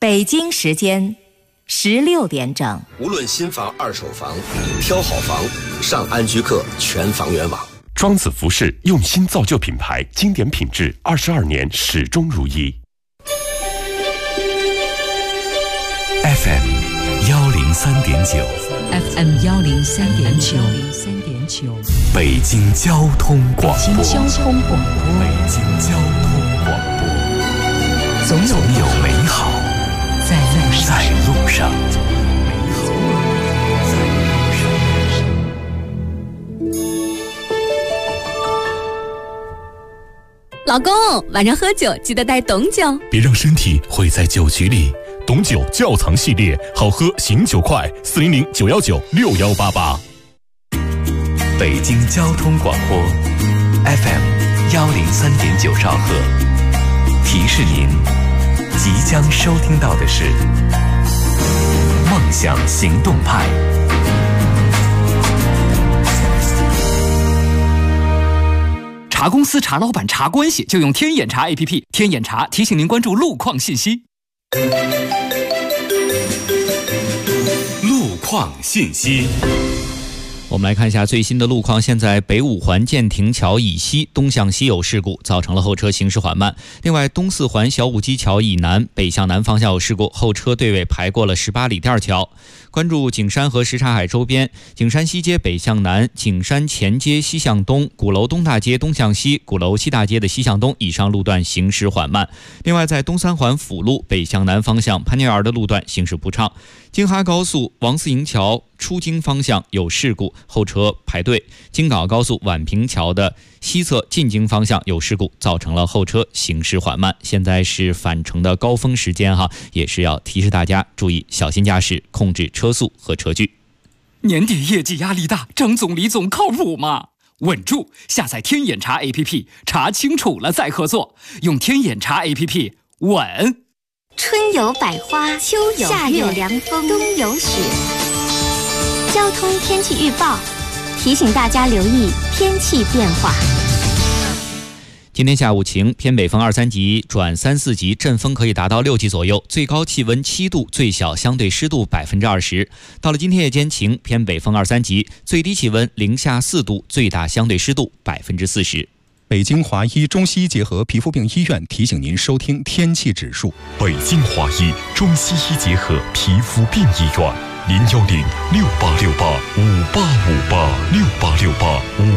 北京时间16点整。 无论新房、二手房，挑好房，上安居客全房源网。 庄子服饰用心造就品牌，经典品质，22年始终如一。 FM 103.9 FM 103.9 北京交通广播。 北京交通广播。 北京交通广播。总有美好在路上。 老公，晚上喝酒记得带董酒， 别让身体毁在酒局里。董酒窖藏系列，好喝醒酒快，400 919 6188。 北京交通广播 FM 103.9兆赫，提示您即将收听到的是梦想行动派。 查公司、查老板、查关系，就用天眼查 APP。天眼查提醒您关注路况信息。 路况信息。 我们来看一下最新的路况。现在北五环建亭桥以西东向西有事故，造成了后车行驶缓慢。另外，东四环小武基桥以南北向南方向有事故，后车队尾排过了18里店桥。关注景山和什刹海周边，景山西街北向南，景山前街西向东，鼓楼东大街东向西，鼓楼西大街的西向东以上路段行驶缓慢。另外，在东三环辅路北向南方向潘家园的路段行驶不畅。京哈高速王四营桥出京方向有事故，后车排队。京港高速宛平桥的西侧进京方向有事故，造成了后车行驶缓慢。现在是返程的高峰时间也是要提示大家注意小心驾驶，控制车速和车距。 年底业绩压力大，张总李总靠谱吗？稳住，下载天眼查 APP， 查清楚了再合作。用天眼查 APP， 稳。 春有百花，秋有夏有凉风，冬有雪。交通天气预报提醒大家留意天气变化。 今天下午晴，偏北风2、3级转3、4级，阵风可以达到6级左右，最高气温7度，最小相对湿度20%。到了今天夜间晴，偏北风2、3级，最低气温零下4度，最大相对湿度40%。 北京华医中西医结合皮肤病医院提醒您收听天气指数。 北京华医中西医结合皮肤病医院，010 6868 5858 6868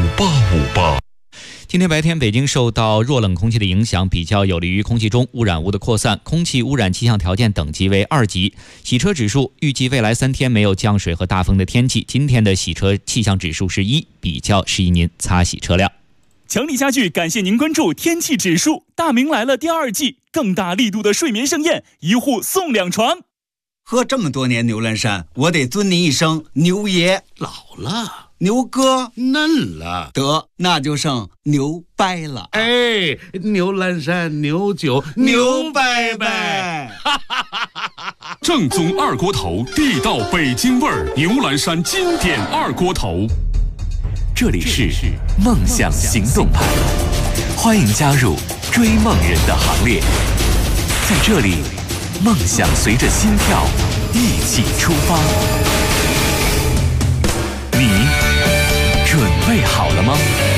5858。 今天白天，北京受到弱冷空气的影响，比较有利于空气中污染物的扩散，空气污染气象条件等级为2级。洗车指数预计未来3天没有降水和大风的天气。今天的洗车气象指数是1，比较适宜您擦洗车辆。 强力家具感谢您关注天气指数。大明来了第2季，更大力度的睡眠盛宴，1户送2床。 喝这么多年牛栏山，我得尊您一声牛爷。 老了， 牛哥嫩了， 得那就剩牛掰了。 哎，牛栏山牛酒牛掰掰。 正宗二锅头，地道北京味儿，牛栏山经典二锅头。 这里是梦想行动派，欢迎加入追梦人的行列。在这里，梦想随着心跳一起出发。你准备好了吗？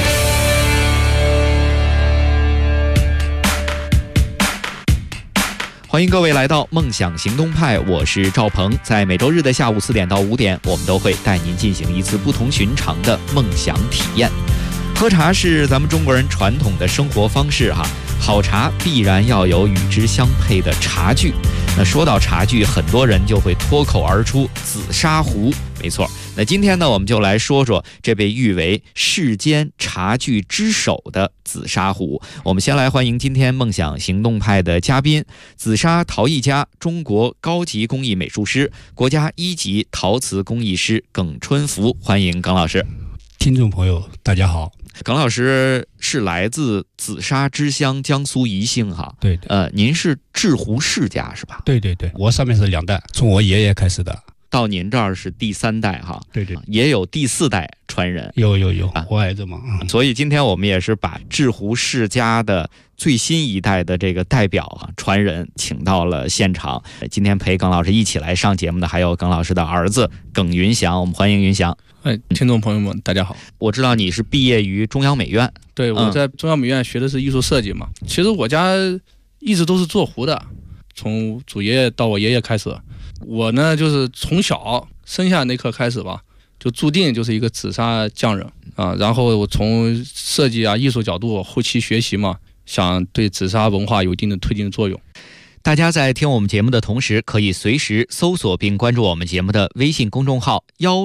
欢迎各位来到梦想行动派，我是赵鹏。在每周日的下午4点到5点，我们都会带您进行一次不同寻常的梦想体验。喝茶是咱们中国人传统的生活方式好茶必然要有与之相配的茶具。那说到茶具，很多人就会脱口而出紫砂壶。没错，那今天呢，我们就来说说这被誉为世间茶具之首的紫砂壶。我们先来欢迎今天梦想行动派的嘉宾，紫砂陶艺家、中国高级工艺美术师、国家1级陶瓷工艺师耿春福。欢迎耿老师。 听众朋友大家好。 耿老师是来自紫砂之乡江苏宜兴对的。 您是制壶世家是吧？ 对对对，我上面是2代，从我爷爷开始的。 到您这儿是第3代哈， 对对， 也有第4代传人， 有我儿子嘛。 所以今天我们也是把制壶世家的最新一代的这个代表啊传人请到了现场。今天陪耿老师一起来上节目的还有耿老师的儿子耿云祥，我们欢迎云祥。 听众朋友们大家好。 我知道你是毕业于中央美院。 对，我在中央美院学的是艺术设计嘛。其实我家一直都是做壶的，从祖爷爷到我爷爷开始。我呢就是从小生下那刻开始吧，就注定就是一个紫砂匠人啊。然后我从设计啊艺术角度后期学习嘛，想对紫砂文化有一定的推进作用。 大家在听我们节目的同时，可以随时搜索并关注我们节目的微信公众号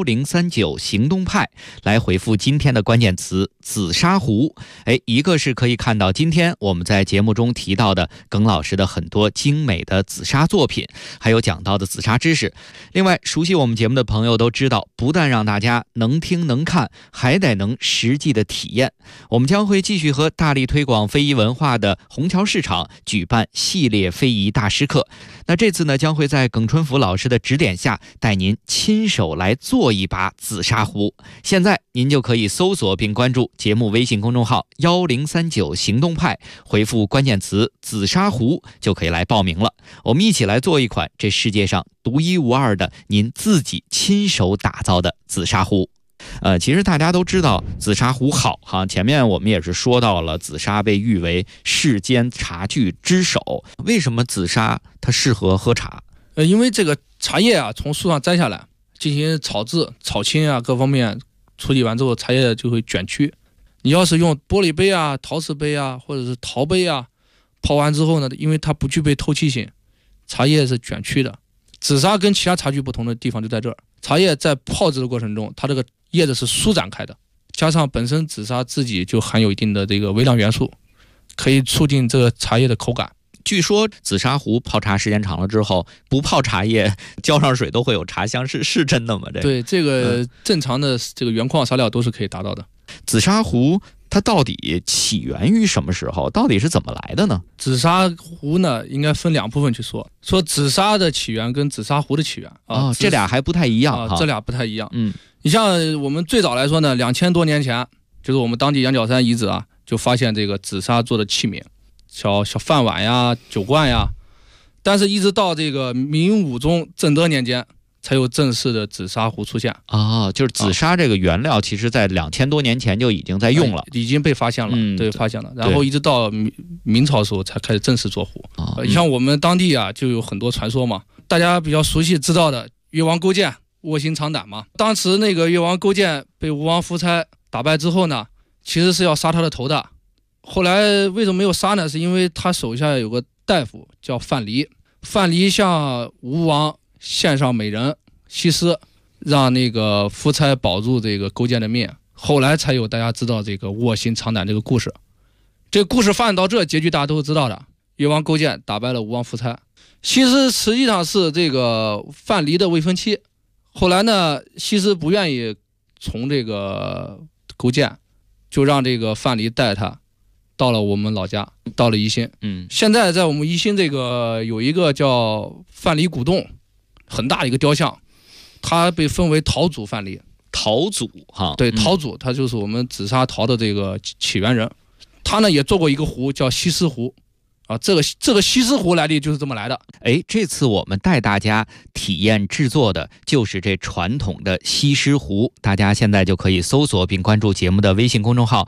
1039行动派，来回复今天的关键词紫砂壶。一个是可以看到今天我们在节目中提到的耿老师的很多精美的紫砂作品，还有讲到的紫砂知识。另外，熟悉我们节目的朋友都知道，不但让大家能听能看，还得能实际的体验。我们将会继续和大力推广非遗文化的虹桥市场举办系列非遗大师课。那这次呢，将会在耿春福老师的指点下，带您亲手来做一把紫砂壶。现在您就可以搜索并关注节目微信公众号1039行动派，回复关键词紫砂壶就可以来报名了。我们一起来做一款这世界上独一无二的您自己亲手打造的紫砂壶。其实大家都知道紫砂壶好哈，前面我们也是说到了紫砂被誉为世间茶具之首。为什么紫砂它适合喝茶？ 因为这个茶叶啊从树上摘下来进行炒制、炒青啊各方面处理完之后，茶叶就会卷曲。你要是用玻璃杯啊、陶瓷杯啊或者是陶杯啊泡完之后呢，因为它不具备透气性，茶叶是卷曲的。紫砂跟其他茶具不同的地方就在这儿，茶叶在泡制的过程中，它这个叶子是舒展开的，加上本身紫砂自己就含有一定的这个微量元素，可以促进这个茶叶的口感。 据说紫砂壶泡茶时间长了之后，不泡茶叶浇上水都会有茶香，是真的吗？ 对，这个正常的这个原矿砂料都是可以达到的。 紫砂壶它到底起源于什么时候？到底是怎么来的呢？ 紫砂壶呢，应该分2部分去说紫砂的起源跟紫砂壶的起源啊， 这俩还不太一样这俩不太一样。你像我们最早来说呢，2000多年前，就是我们当地羊角山遗址啊，就发现这个紫砂做的器皿，小饭碗呀、酒罐呀，但是一直到这个明武宗正德年间，才有正式的紫砂壶出现就是紫砂这个原料，其实在2000多年前就已经在用了， 已经被发现了，对，发现了。然后一直到明朝的时候才开始正式做壶。像我们当地啊，就有很多传说嘛，大家比较熟悉知道的越王勾践卧薪尝胆嘛。当时那个越王勾践被吴王夫差打败之后呢，其实是要杀他的头的。后来为什么没有杀呢？是因为他手下有个大夫叫范蠡，范蠡向吴王献上美人西施，让那个夫差保住这个勾践的命，后来才有大家知道这个卧薪尝胆这个故事。这个故事发展到这，结局大家都知道的，越王勾践打败了吴王夫差。西施实际上是这个范蠡的未婚妻，后来呢，西施不愿意从这个勾践，就让这个范蠡带他到了我们老家，到了宜兴。现在在我们宜兴这个有一个叫范蠡古洞，很大的一个雕像，它被分为陶祖范蠡。 陶祖哈， 对，陶祖他就是我们紫砂陶的这个起源人。他呢也做过一个壶叫西施壶啊，这个西施壶来历就是这么来的。 这次我们带大家体验制作的就是这传统的西施壶，大家现在就可以搜索并关注节目的微信公众号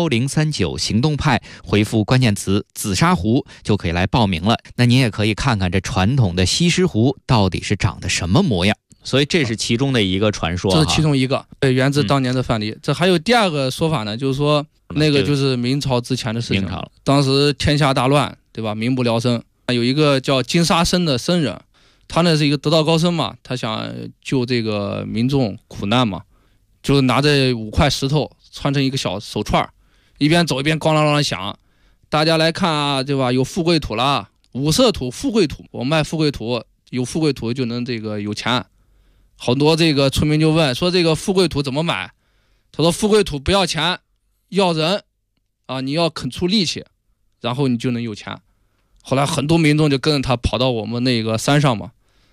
1039行动派，回复关键词紫砂壶就可以来报名了。那您也可以看看这传统的西施壶到底是长得什么模样。所以这是其中的一个传说， 这是其中一个，对，源自当年的范蠡。这还有第二个说法呢，就是说那个就是明朝之前的事情，当时天下大乱，对吧？民不聊生，有一个叫金沙僧的僧人，他呢是一个得道高僧嘛，他想救这个民众苦难嘛，就拿着5块石头穿成一个小手串，一边走一边咣啷啷响，大家来看啊，对吧？有富贵土啦，五色土、富贵土，我卖富贵土，有富贵土就能这个有钱。好多这个村民就问说，这个富贵土怎么买？他说富贵土不要钱，要人啊，你要肯出力气，然后你就能有钱。后来很多民众就跟着他跑到我们那个山上嘛，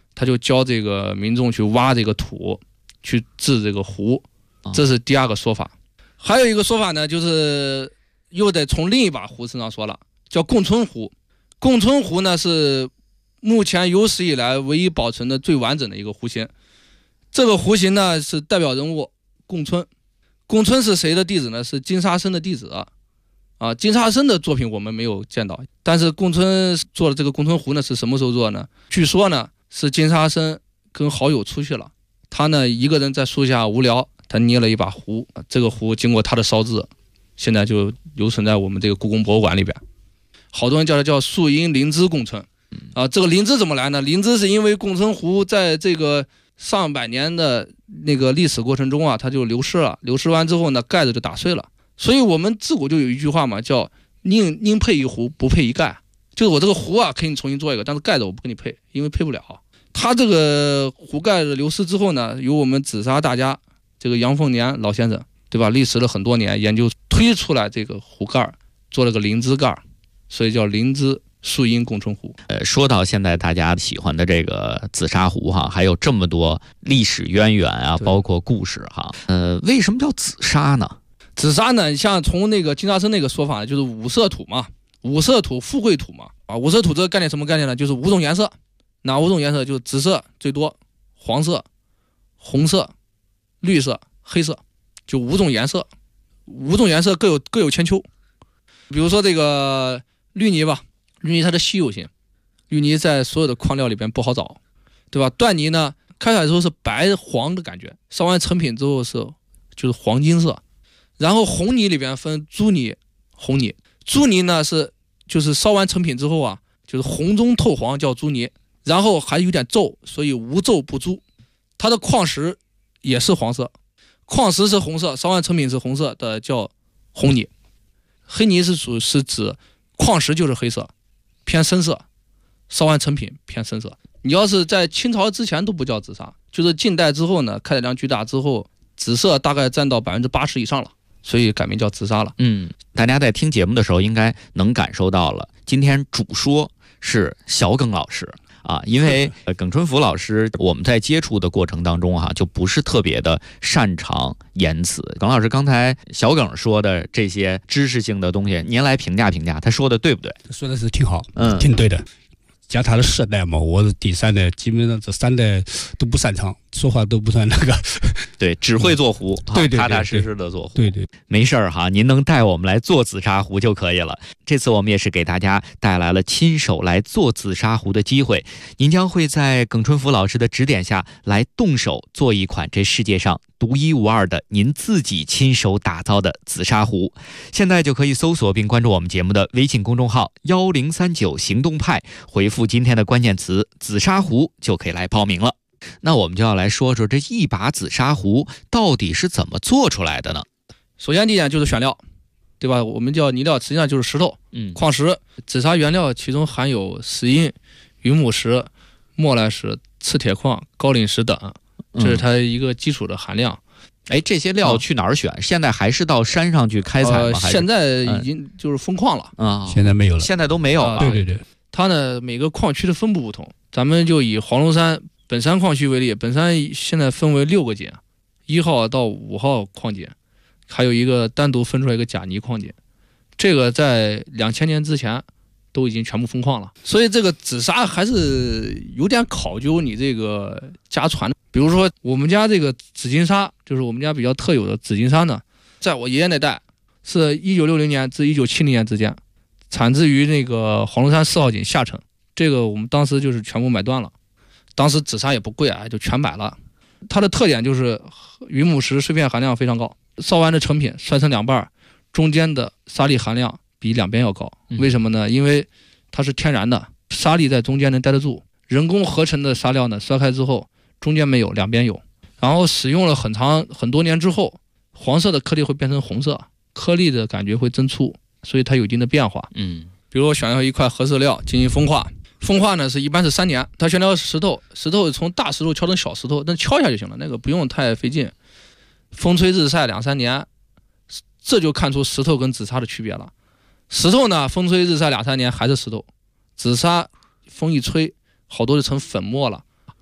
他就教这个民众去挖这个土，去制这个壶，这是第二个说法。还有一个说法呢，就是又得从另一把壶身上说了，叫共春壶。共春壶呢是目前有史以来唯一保存的最完整的一个壶型。这个壶型呢是代表人物共春。共春是谁的弟子呢？是金沙僧的弟子啊。金沙僧的作品我们没有见到，但是共春做的这个共春壶呢是什么时候做呢？据说呢是金沙僧跟好友出去了，他呢一个人在树下无聊，他捏了一把壶，这个壶经过他的烧制，现在就留存在我们这个故宫博物馆里边。好多人叫它叫树阴灵芝共春这个灵芝怎么来呢？灵芝是因为共春壶在这个上百年的那个历史过程中它就流失了，流失完之后呢，盖子就打碎了。所以我们自古就有一句话嘛，叫宁配一壶不配一盖，就是我这个壶可以重新做一个，但是盖子我不给你配，因为配不了。它这个壶盖的流失之后呢，由我们紫砂大家这个杨凤年老先生，对吧？历时了很多年研究推出来这个壶盖，做了个灵芝盖，所以叫灵芝树阴共春壶。 说到现在大家喜欢的这个紫砂壶还有这么多历史渊源包括故事为什么叫紫砂呢？ 紫砂呢，像从那个金沙僧那个说法，就是五色土嘛，五色土富贵土嘛。五色土这个概念什么概念呢？就是5种颜色。哪5种颜色？就是紫色最多，黄色、红色、绿色、黑色，就5种颜色。5种颜色各有千秋。比如说这个绿泥吧，绿泥它的稀有性，绿泥在所有的矿料里边不好找，对吧？缎泥呢，开采的时候是白黄的感觉，烧完成品之后就是黄金色。然后红泥里边分朱泥、红泥。朱泥呢就是烧完成品之后就是红中透黄叫朱泥，然后还有点皱，所以无皱不朱。它的矿石也是黄色，矿石是红色，烧完成品是红色的叫红泥。黑泥是指矿石就是黑色，偏深色，烧完成品偏深色。你要是在清朝之前都不叫紫砂，就是近代之后呢，开采量巨大之后，紫色大概占到80%以上了，所以改名叫紫砂了。 大家在听节目的时候应该能感受到了，今天主说是小耿老师因为耿春福老师我们在接触的过程当中就不是特别的擅长言辞。耿老师刚才小耿说的这些知识性的东西，您来评价评价，他说的对不对？ 说的是挺好，挺对的。加他的4代嘛，我是第3代，基本上这3代都不擅长，说话都不算那个。 对，只会做壶， 对， 踏踏实实的做壶。 对， 没事儿您能带我们来做紫砂壶就可以了。这次我们也是给大家带来了亲手来做紫砂壶的机会，您将会在耿春福老师的指点下来动手做一款这世界上独一无二的您自己亲手打造的紫砂壶。现在就可以搜索并关注我们节目的微信公众号1039行动派，回复今天的关键词紫砂壶就可以来报名了。那我们就要来说说这一把紫砂壶到底是怎么做出来的呢？ 首先第一点就是选料，对吧？我们叫泥料，实际上就是石头、矿石。紫砂原料其中含有石英、云母石、莫来石、赤铁矿、高岭石等，这是它一个基础的含量。 这些料去哪儿选？现在还是到山上去开采吗？ 现在已经就是封矿了现在没有了， 现在都没有了。 对， 它呢每个矿区的分布不同，咱们就以黄龙山本山矿区为例，本山现在分为6个井，1号到5号矿井，还有一个单独分出来一个假泥矿井，这个在2000年之前都已经全部封矿了。所以这个紫砂还是有点考究你这个家传的。比如说我们家这个紫金砂，就是我们家比较特有的紫金砂呢，在我爷爷那代是1960年至1970年之间，产自于那个黄龙山4号井下沉，这个我们当时就是全部买断了。当时紫砂也不贵就全买了。它的特点就是云母石碎片含量非常高，烧完的成品摔成2半，中间的沙粒含量比两边要高。为什么呢？因为它是天然的，沙粒在中间能待得住。人工合成的砂料呢，摔开之后中间没有，两边有。然后使用了很多年之后，黄色的颗粒会变成红色，颗粒的感觉会增粗，所以它有一定的变化。比如我选要一块合适料进行风化，风化呢一般是3年。它选料石头从大石头敲成小石头，但敲一下就行了，那个不用太费劲。风吹日晒2-3年，这就看出石头跟紫砂的区别了。石头呢，风吹日晒2-3年还是石头，紫砂风一吹，好多就成粉末了。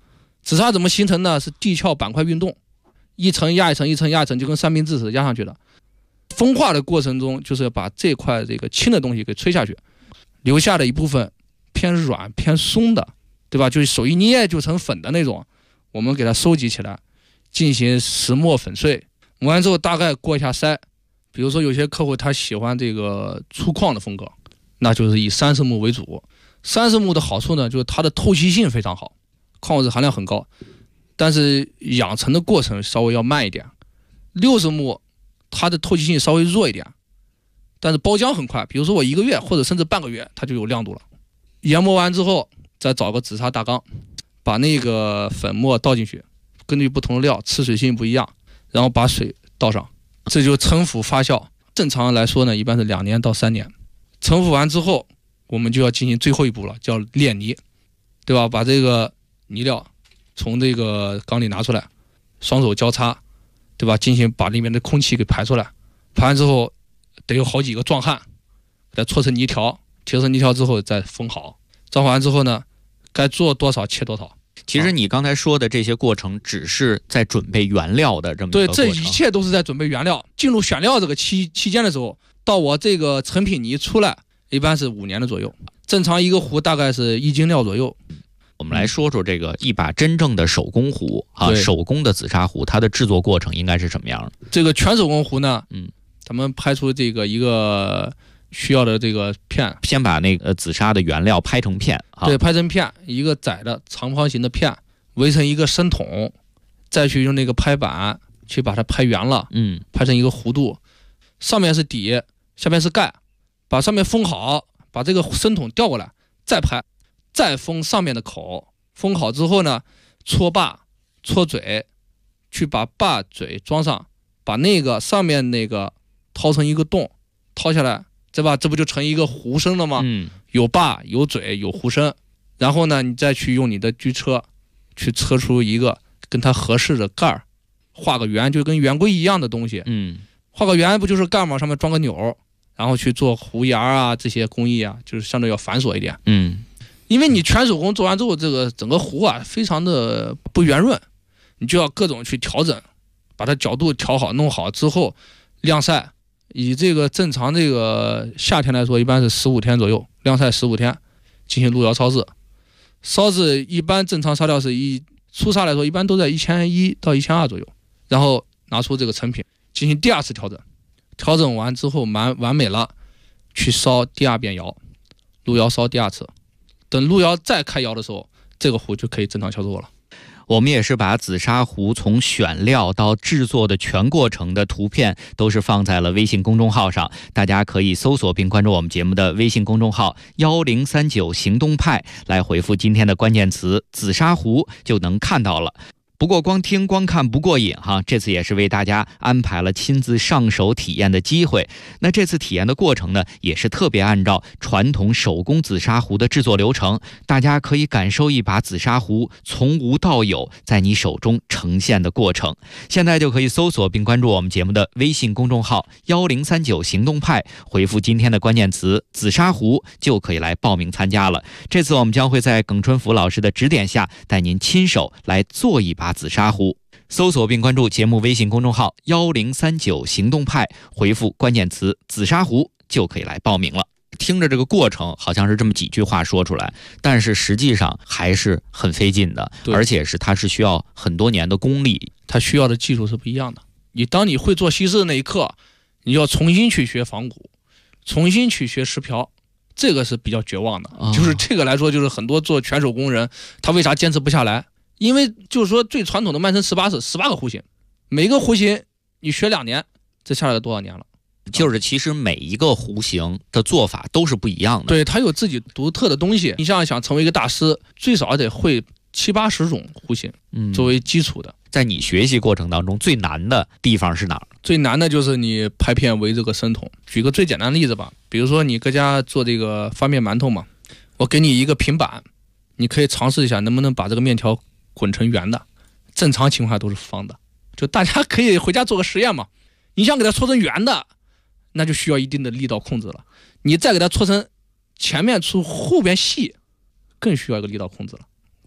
紫砂怎么形成呢？是地壳板块运动，一层压一层，一层压一层，就跟三明治似的压上去的。风化的过程中，就是要把这块这个轻的东西给吹下去，留下的一部分偏软偏松的，对吧？就是手一捏就成粉的那种，我们给它收集起来，进行石磨粉碎。磨完之后大概过一下筛，比如说有些客户他喜欢这个粗犷的风格，那就是以30目为主。30目的好处呢，就是它的透气性非常好，矿物质含量很高，但是养成的过程稍微要慢一点。60目它的透气性稍微弱一点，但是包浆很快，比如说我1个月或者甚至半个月它就有亮度了。研磨完之后再找个紫砂大缸，把那个粉末倒进去，根据不同的料吃水性不一样，然后把水倒上，这就陈腐发酵。正常来说呢，一般是2年到3年。陈腐完之后我们就要进行最后一步了，叫炼泥，对吧？把这个泥料从这个缸里拿出来，双手交叉，对吧？进行把里面的空气给排出来，排完之后得有好几个壮汉，再搓成泥条，切成泥条之后再封好。造完之后呢，该做多少切多少。 其实你刚才说的这些过程，只是在准备原料的这么一个过程。 对，这一切都是在准备原料。进入选料这个期间的时候，到我这个成品泥出来，一般是5年的左右。正常一个壶大概是1斤料左右。 我们来说说这个一把真正的手工壶啊，手工的紫砂壶，它的制作过程应该是什么样的？ 这个全手工壶呢，咱们拍出这个一个需要的这个片， 先把那个紫砂的原料拍成片， 对，拍成片，一个窄的长方形的片，围成一个深筒，再去用那个拍板去把它拍圆了，拍成一个弧度，上面是底，下面是盖，把上面封好，把这个深筒调过来，再拍，再封上面的口，封好之后呢，搓把搓嘴，去把把嘴装上，把那个上面那个掏成一个洞，掏下来，对吧？这不就成一个壶身了吗？有把有嘴有壶身，然后呢，你再去用你的锯车去车出一个跟它合适的盖儿，画个圆，就跟圆规一样的东西。画个圆不就是盖嘛，上面装个钮，然后去做壶沿啊，这些工艺啊，就是相对要繁琐一点。因为你全手工做完之后，这个整个壶啊非常的不圆润，你就要各种去调整，把它角度调好，弄好之后晾晒。以这个正常这个夏天来说，一般是15天左右，晾晒15天，进行路窑烧制。烧制一般正常烧料是粗砂来说，一般都在1100到1200左右，然后拿出这个成品进行第2次调整，调整完之后完美了，去烧第2遍窑，路窑烧第2次。等路窑再开窑的时候，这个壶就可以正常销售了。 我们也是把紫砂壶从选料到制作的全过程的图片都是放在了微信公众号上，大家可以搜索并关注我们节目的微信公众号1039行动派，来回复今天的关键词紫砂壶就能看到了。不过光听光看不过瘾哈，这次也是为大家安排了亲自上手体验的机会。那这次体验的过程呢，也是特别按照传统手工紫砂壶的制作流程，大家可以感受一把紫砂壶从无到有在你手中呈现的过程。现在就可以搜索并关注我们节目的微信公众号1039行动派，回复今天的关键词紫砂壶就可以来报名参加了。这次我们将会在耿春福老师的指点下，带您亲手来做一把紫砂壶。搜索并关注节目微信公众号1039行动派，回复关键词紫砂壶就可以来报名了。听着这个过程好像是这么几句话说出来，但是实际上还是很费劲的，而且它是需要很多年的功力， 它需要的技术是不一样的。当你会做稀释的那一刻，你要重新去学仿古，重新去学石瓢，这个是比较绝望的。就是这个来说，就是很多做全手工人他为啥坚持不下来，因为就是说最传统的曼城18式18个弧形，每个弧形你学2年，这下来多少年了？ 就是其实每一个弧形的做法都是不一样的， 对，它有自己独特的东西。你想成为一个大师，最少得会70-80种弧形作为基础的。 在你学习过程当中最难的地方是哪儿？ 最难的就是你拍片围这个深筒。举个最简单的例子吧，比如说你搁家做这个发面馒头嘛，我给你一个平板，你可以尝试一下能不能把这个面条滚成圆的，正常情况下都是方的，就大家可以回家做个实验嘛。你想给它搓成圆的，那就需要一定的力道控制了，你再给它搓成前面粗后边细，更需要一个力道控制了。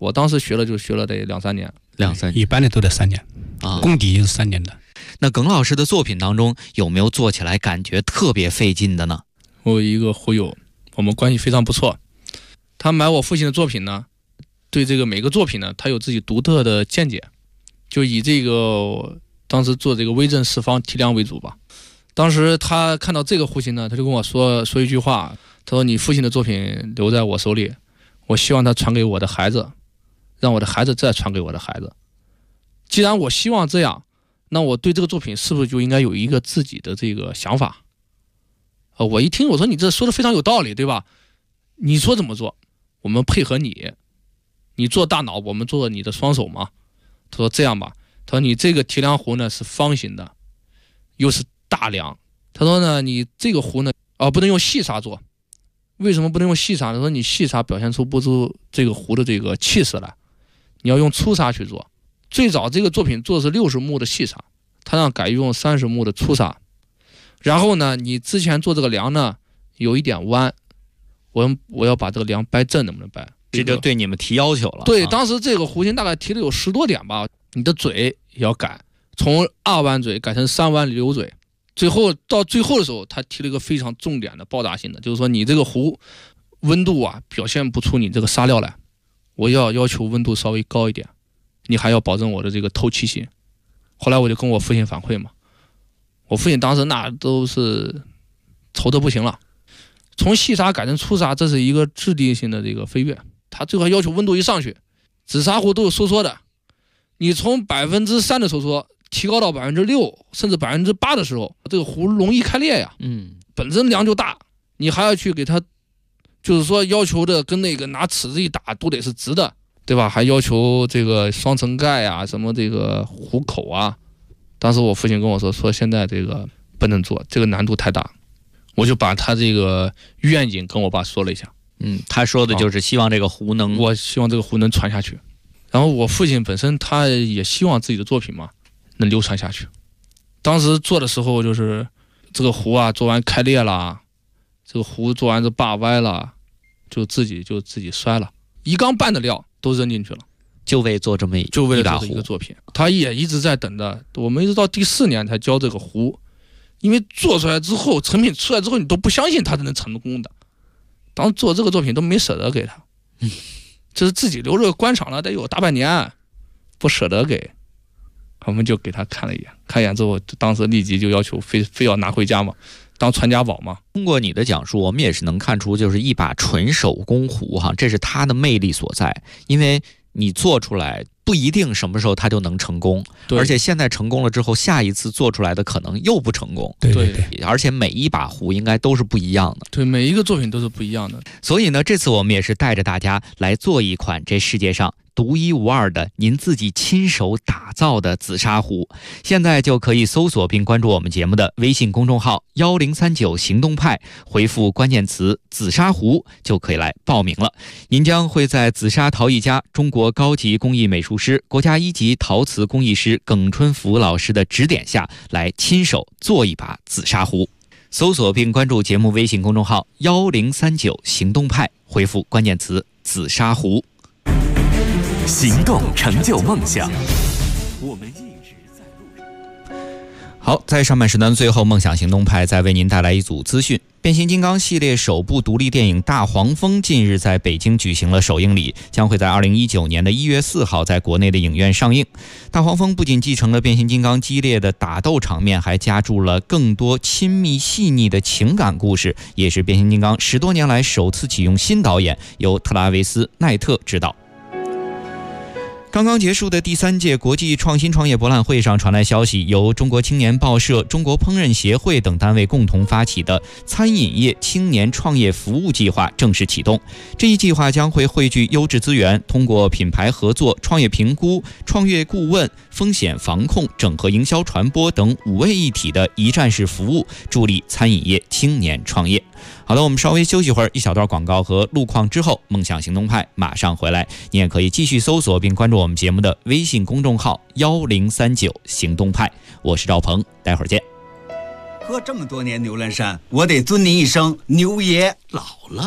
我当时学了得2-3年 ，2-3年， 一般的都得3年啊， 功底是3年的。 那耿老师的作品当中有没有做起来感觉特别费劲的呢？ 我有一个壶友，我们关系非常不错，他买我父亲的作品呢，对这个每个作品呢，他有自己独特的见解，就以这个当时做这个微正四方提梁为主吧。当时他看到这个壶型呢，他就跟我说一句话，他说你父亲的作品留在我手里，我希望他传给我的孩子，让我的孩子再传给我的孩子。既然我希望这样，那我对这个作品是不是就应该有一个自己的这个想法？我一听我说你这说的非常有道理，对吧？你说怎么做，我们配合你，你做大脑，我们做你的双手嘛。他说这样吧，他说你这个提梁壶呢是方形的，又是大梁。他说呢，你这个壶呢不能用细砂做。为什么不能用细砂呢？他说你细砂表现不出这个壶的这个气势来，你要用粗砂去做。最早这个作品做的是60目的细砂，他让改用30目的粗砂。然后呢，你之前做这个梁呢有一点弯，我要把这个梁掰正，能不能掰？ 这就对你们提要求了。 对，当时这个弧形大概提了有10多点吧。你的嘴也要改，从2弯嘴改成3弯流嘴。到最后的时候，他提了一个非常重点的爆炸性的，就是说你这个壶温度啊表现不出你这个砂料来，我要求温度稍微高一点，你还要保证我的这个透气性。后来我就跟我父亲反馈嘛，我父亲当时那都是愁得不行了。从细砂改成粗砂，这是一个质地性的这个飞跃。他最后要求温度一上去，紫砂壶都有收缩的，你从3%的收缩提高到6%甚至8%的时候，这个壶容易开裂呀。本身梁就大，你还要去给它，就是说要求的跟那个拿尺子一打都得是直的，对吧？还要求这个双层盖啊，什么这个壶口啊。当时我父亲跟我说现在这个不能做，这个难度太大。我就把他这个愿景跟我爸说了一下。 他说的就是希望这个壶能， 我希望这个壶能传下去。然后我父亲本身他也希望自己的作品嘛能流传下去。当时做的时候就是这个壶啊做完开裂了，这个壶做完就把歪了，就自己摔了，1缸半的料都扔进去了， 就为了做这一个作品。他也一直在等的，我们一直到第4年才交这个壶。因为做出来之后，成品出来之后，你都不相信它能成功的。当时做这个作品都没舍得给他，就是自己留着观赏了，得有大半年，不舍得给。我们就给他看了一眼，看一眼之后，当时立即就要求非要拿回家嘛，当传家宝嘛。 通过你的讲述，我们也是能看出，就是一把纯手工壶哈，这是它的魅力所在。因为你做出来不一定什么时候它就能成功，而且现在成功了之后，下一次做出来的可能又不成功。 对， 而且每一把壶应该都是不一样的。 对，每一个作品都是不一样的。 所以呢，这次我们也是带着大家来做一款这世界上独一无二的您自己亲手打造的紫砂壶。现在就可以搜索并关注我们节目的微信公众号1039行动派，回复关键词紫砂壶就可以来报名了。您将会在紫砂陶艺家、中国高级工艺美术师、国家1级陶瓷工艺师耿春福老师的指点下来亲手做一把紫砂壶。搜索并关注节目微信公众号1039行动派，回复关键词紫砂壶。 行动成就梦想。 我们一直在路上。 好，在上半时段的最后，梦想行动派再为您带来一组资讯。变形金刚系列首部独立电影《大黄蜂》近日在北京举行了首映礼，将会在2019年的1月4号在国内的影院上映。大黄蜂不仅继承了变形金刚激烈的打斗场面，还加注了更多亲密细腻的情感故事，也是变形金刚10多年来首次启用新导演，由特拉维斯·奈特执导。刚刚结束的第3届国际创新创业博览会上传来消息，由中国青年报社、中国烹饪协会等单位共同发起的餐饮业青年创业服务计划正式启动。这一计划将会汇聚优质资源，通过品牌合作、创业评估、创业顾问、风险防控、整合营销传播等5位一体的一站式服务，助力餐饮业青年创业。好的，我们稍微休息会儿，一小段广告和路况之后，梦想行动派马上回来。你也可以继续搜索并关注我们节目的微信公众号1039行动派，我是赵鹏，待会儿见。 喝这么多年牛栏山，我得尊您一声牛爷。 老了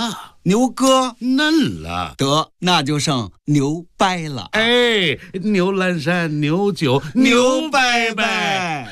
牛哥嫩了， 得那就剩牛掰了。 哎，牛栏山，牛酒，牛掰掰。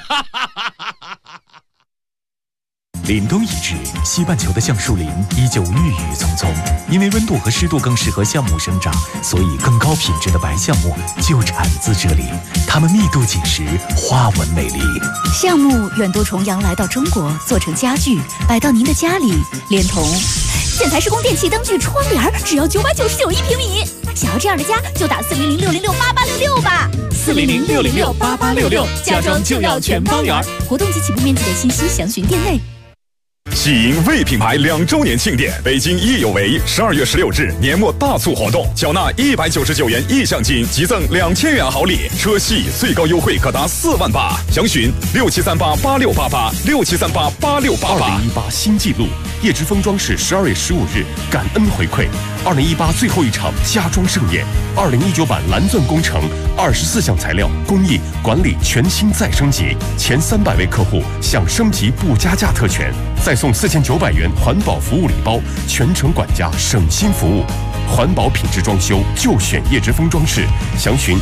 凛冬已至，西半球的橡树林依旧郁郁葱葱。因为温度和湿度更适合橡木生长，所以更高品质的白橡木就产自这里。它们密度紧实，花纹美丽。 橡木远渡重洋来到中国，做成家具，摆到您的家里，连同建材施工电器灯具窗帘，只要999一平米。想要这样的家，就打400-606-8866吧。 400-606-8866，家装就要全包圆。 活动及起步面积的信息详询店内。 喜迎魏品牌2周年庆典，北京益有为12月16日年末大促活动，缴纳199元意向金，即赠2000元好礼，车系最高优惠可达4万8。详询67388688，67388688。 2018新纪录，叶之峰装饰12月15日感恩回馈2018最后一场家装盛宴，2019版蓝钻工程24项材料工艺管理全新再升级，前300位客户享升级不加价特权，再送4900元环保服务礼包，全程管家省心服务。环保品质装修就选叶之峰装饰，详询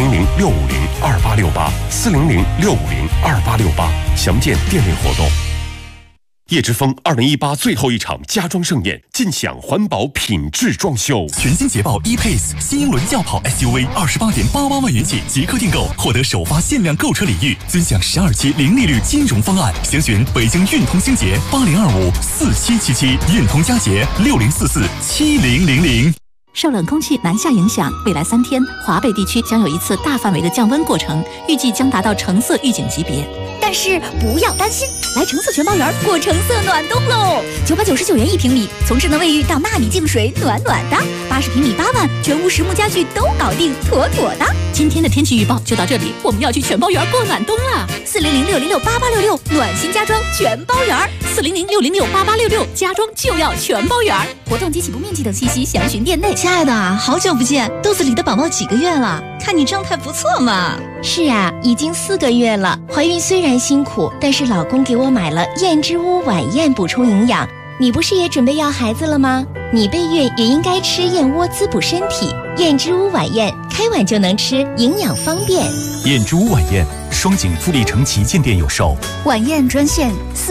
400-650-2868，400-650-2868，详见店内活动。叶之峰2018最后一场家装盛宴，尽享环保品质装修。 全新捷豹 E-Pace 新英伦轿跑 SUV28.88万元起即刻订购，获得首发限量购车礼遇，尊享12期零利率金融方案。详询北京运通星捷80254777，运通佳捷60447000。 受冷空气南下影响，未来3天华北地区将有一次大范围的降温过程，预计将达到橙色预警级别。 但是不要担心，来橙色全包园过橙色暖冬喽！999元一平米，从智能卫浴到纳米净水，暖暖的；80平米8万，全屋实木家具都搞定，妥妥的。 今天的天气预报就到这里，我们要去全包园过暖冬了。 400-606-8866，暖心家装全包园。 400-606-8866，家装就要全包园。 活动及起步面积等信息详询店内。 亲爱的，好久不见，肚子里的宝宝几个月了？看你状态不错嘛。 是啊，已经4个月了。怀孕虽然辛苦，但是老公给我买了燕之屋晚宴补充营养。你不是也准备要孩子了吗？你备孕也应该吃燕窝滋补身体。燕之屋晚宴，开碗就能吃，营养方便。 燕之屋晚宴，双井富力城旗舰店有售。 晚宴专线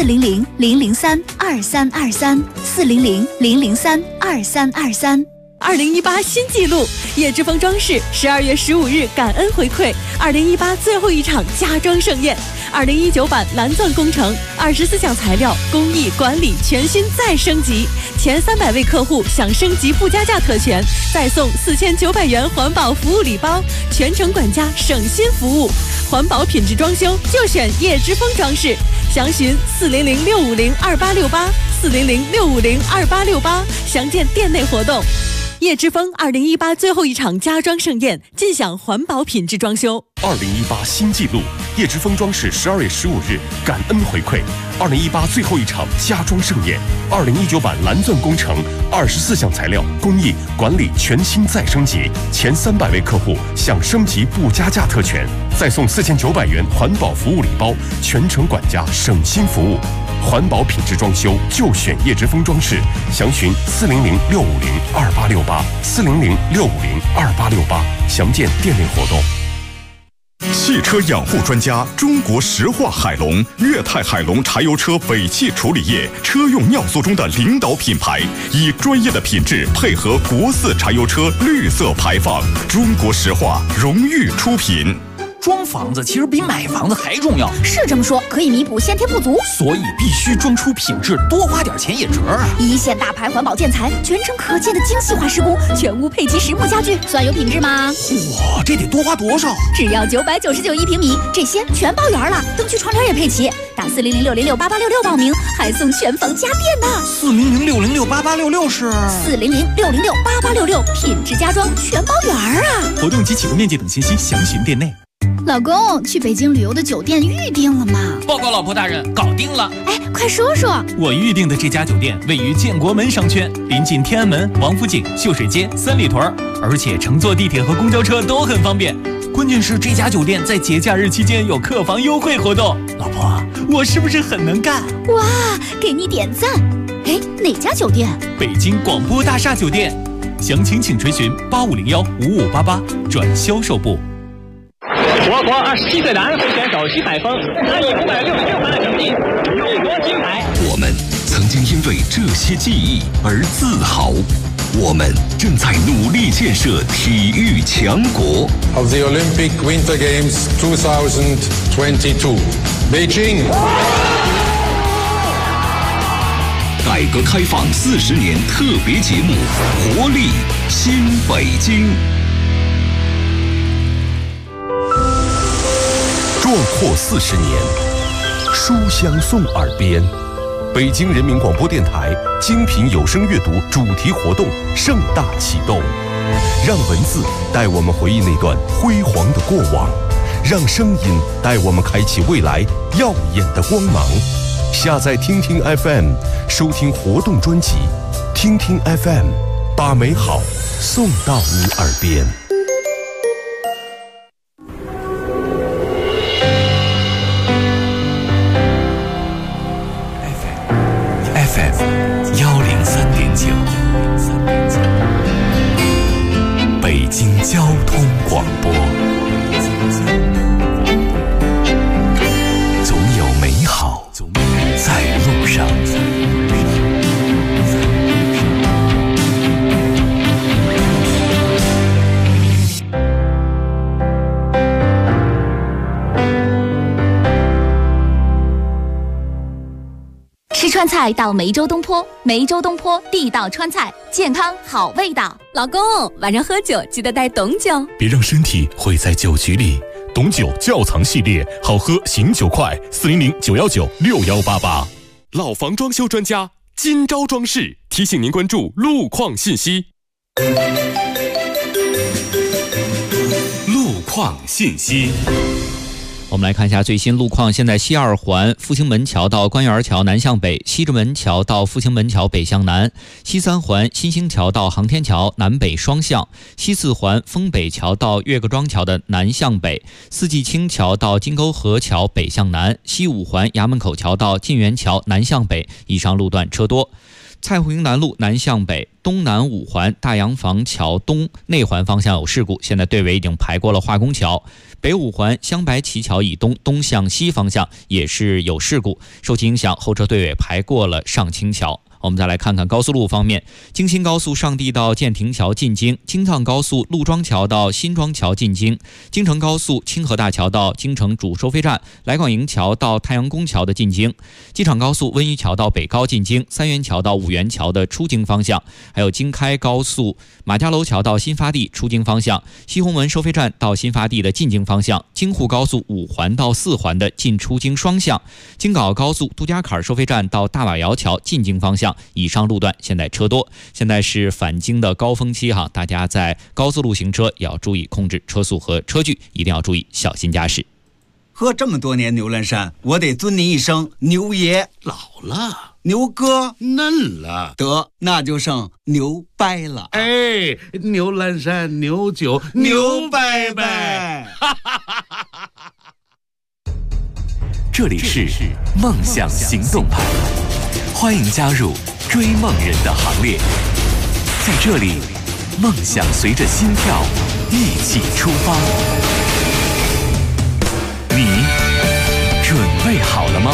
400-003-2323，400-003-2323。 2018新纪录，叶之峰装饰12月15日感恩回馈2018最后一场家装盛宴，2019版蓝钻工程24项材料工艺管理全新再升级，前300位客户享升级不加价特权，再送4900元环保服务礼包，全程管家省心服务。环保品质装修就选叶之峰装饰，详询400-650-2868，400-650-2868，详见店内活动。叶之峰2018最后一场家装盛宴，尽享环保品质装修。 2018新纪录，叶之峰装饰12月15日感恩回馈2018最后一场家装盛宴，2019版蓝钻工程24项材料工艺管理全新再升级，前300位客户享升级不加价特权，再送4900元环保服务礼包，全程管家省心服务。环保品质装修就选叶之峰装饰，详询400-650-2868，400-650-2868，详见店内活动。 汽车养护专家中国石化海龙，粤泰海龙柴油车尾气处理液车用尿素中的领导品牌，以专业的品质配合国4柴油车绿色排放，中国石化荣誉出品。 装房子其实比买房子还重要， 是这么说，可以弥补先天不足， 所以必须装出品质，多花点钱也值啊！ 一线大牌环保建材，全程可见的精细化施工，全屋配齐实木家具，算有品质吗？ 哇，这得多花多少？ 只要999一平米，这些全包圆了，灯具窗帘也配齐。打400-606-8866报名，还送全房家电呢。 400-606-8866是 400-606-8866，品质家装全包圆啊！ 活动及起步面积等信息详询店内。 老公，去北京旅游的酒店预定了吗？ 报告老婆大人，搞定了。 哎，快说说。 我预定的这家酒店位于建国门商圈，临近天安门、王府井、秀水街、三里屯，而且乘坐地铁和公交车都很方便。关键是这家酒店在节假日期间有客房优惠活动。老婆，我是不是很能干？ 哇，给你点赞。 哎，哪家酒店？ 北京广播大厦酒店，详情请垂询8501-5588转销售部。 我国27岁男会选手徐海峰拿以566分的成绩勇夺金牌。 我们曾经因为这些记忆而自豪，我们正在努力建设体育强国。 Of the Olympic Winter Games 2022, Beijing。 改革开放40年特别节目《活力新北京》。 壮阔40年，书香送耳边。北京人民广播电台精品有声阅读主题活动盛大启动，让文字带我们回忆那段辉煌的过往，让声音带我们开启未来耀眼的光芒。下载听听 FM， 收听活动专辑，听听 FM， 把美好送到你耳边。 北京交通广播，总有美好在路上。 吃川菜到梅州东坡，梅州东坡地道川菜，健康好味道。 老公，晚上喝酒记得带董酒， 别让身体毁在酒局里。董酒窖藏系列，好喝醒酒快，400-919-6188。老房装修专家金招装饰提醒您关注路况信息。 路况信息。 我们来看一下最新路况。现在西二环复兴门桥到官园桥南向北，西直门桥到复兴门桥北向南，西三环新兴桥到航天桥南北双向，西四环丰北桥到岳各庄桥的南向北，四季青桥到金沟河桥北向南，西五环衙门口桥到晋源桥南向北，以上路段车多。蔡湖营南路南向北，东南五环大洋房桥东内环方向有事故，现在队尾已经排过了化工桥。北五环香白旗桥以东东向西方向也是有事故，受其影响，后车队尾排过了上清桥。我们再来看看高速路方面，京新高速上地到建亭桥进京，京藏高速陆庄桥到新庄桥进京，京承高速清河大桥到京承主收费站，来广营桥到太阳宫桥的进京，机场高速温榆桥到北高进京，三元桥到五元桥的出京方向，还有京开高速马家楼桥到新发地出京方向，西红门收费站到新发地的进京方向，京沪高速五环到四环的进出京双向，京港澳高速杜家坎收费站到大瓦窑桥进京方向，以上路段现在车多。现在是返京的高峰期哈，大家在高速路行车也要注意控制车速和车距，一定要注意小心驾驶。 喝这么多年牛栏山，我得尊您一声牛爷。 老了， 牛哥嫩了， 得那就剩牛掰了。 哎，牛栏山牛酒牛掰掰。 这里是梦想行动派，欢迎加入追梦人的行列。在这里，梦想随着心跳一起出发。你准备好了吗？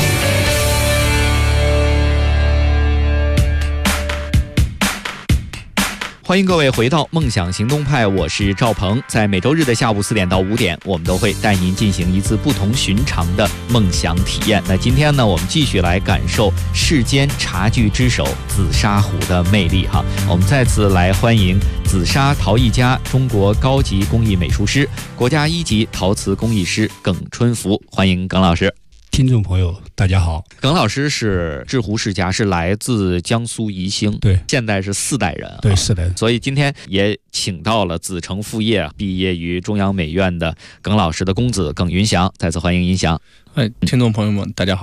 欢迎各位回到梦想行动派，我是赵鹏。在每周日的下午4点到5点，我们都会带您进行一次不同寻常的梦想体验。那今天呢，我们继续来感受世间茶具之首紫砂壶的魅力哈。我们再次来欢迎紫砂陶艺家、中国高级工艺美术师、国家1级陶瓷工艺师耿春福，欢迎耿老师。 听众朋友大家好， 耿老师是制壶世家，是来自江苏宜兴， 对， 现在是4代人， 对，4代人。 所以今天也请到了子承父业，毕业于中央美院的耿老师的公子耿云祥，再次欢迎云祥。 听众朋友们大家好。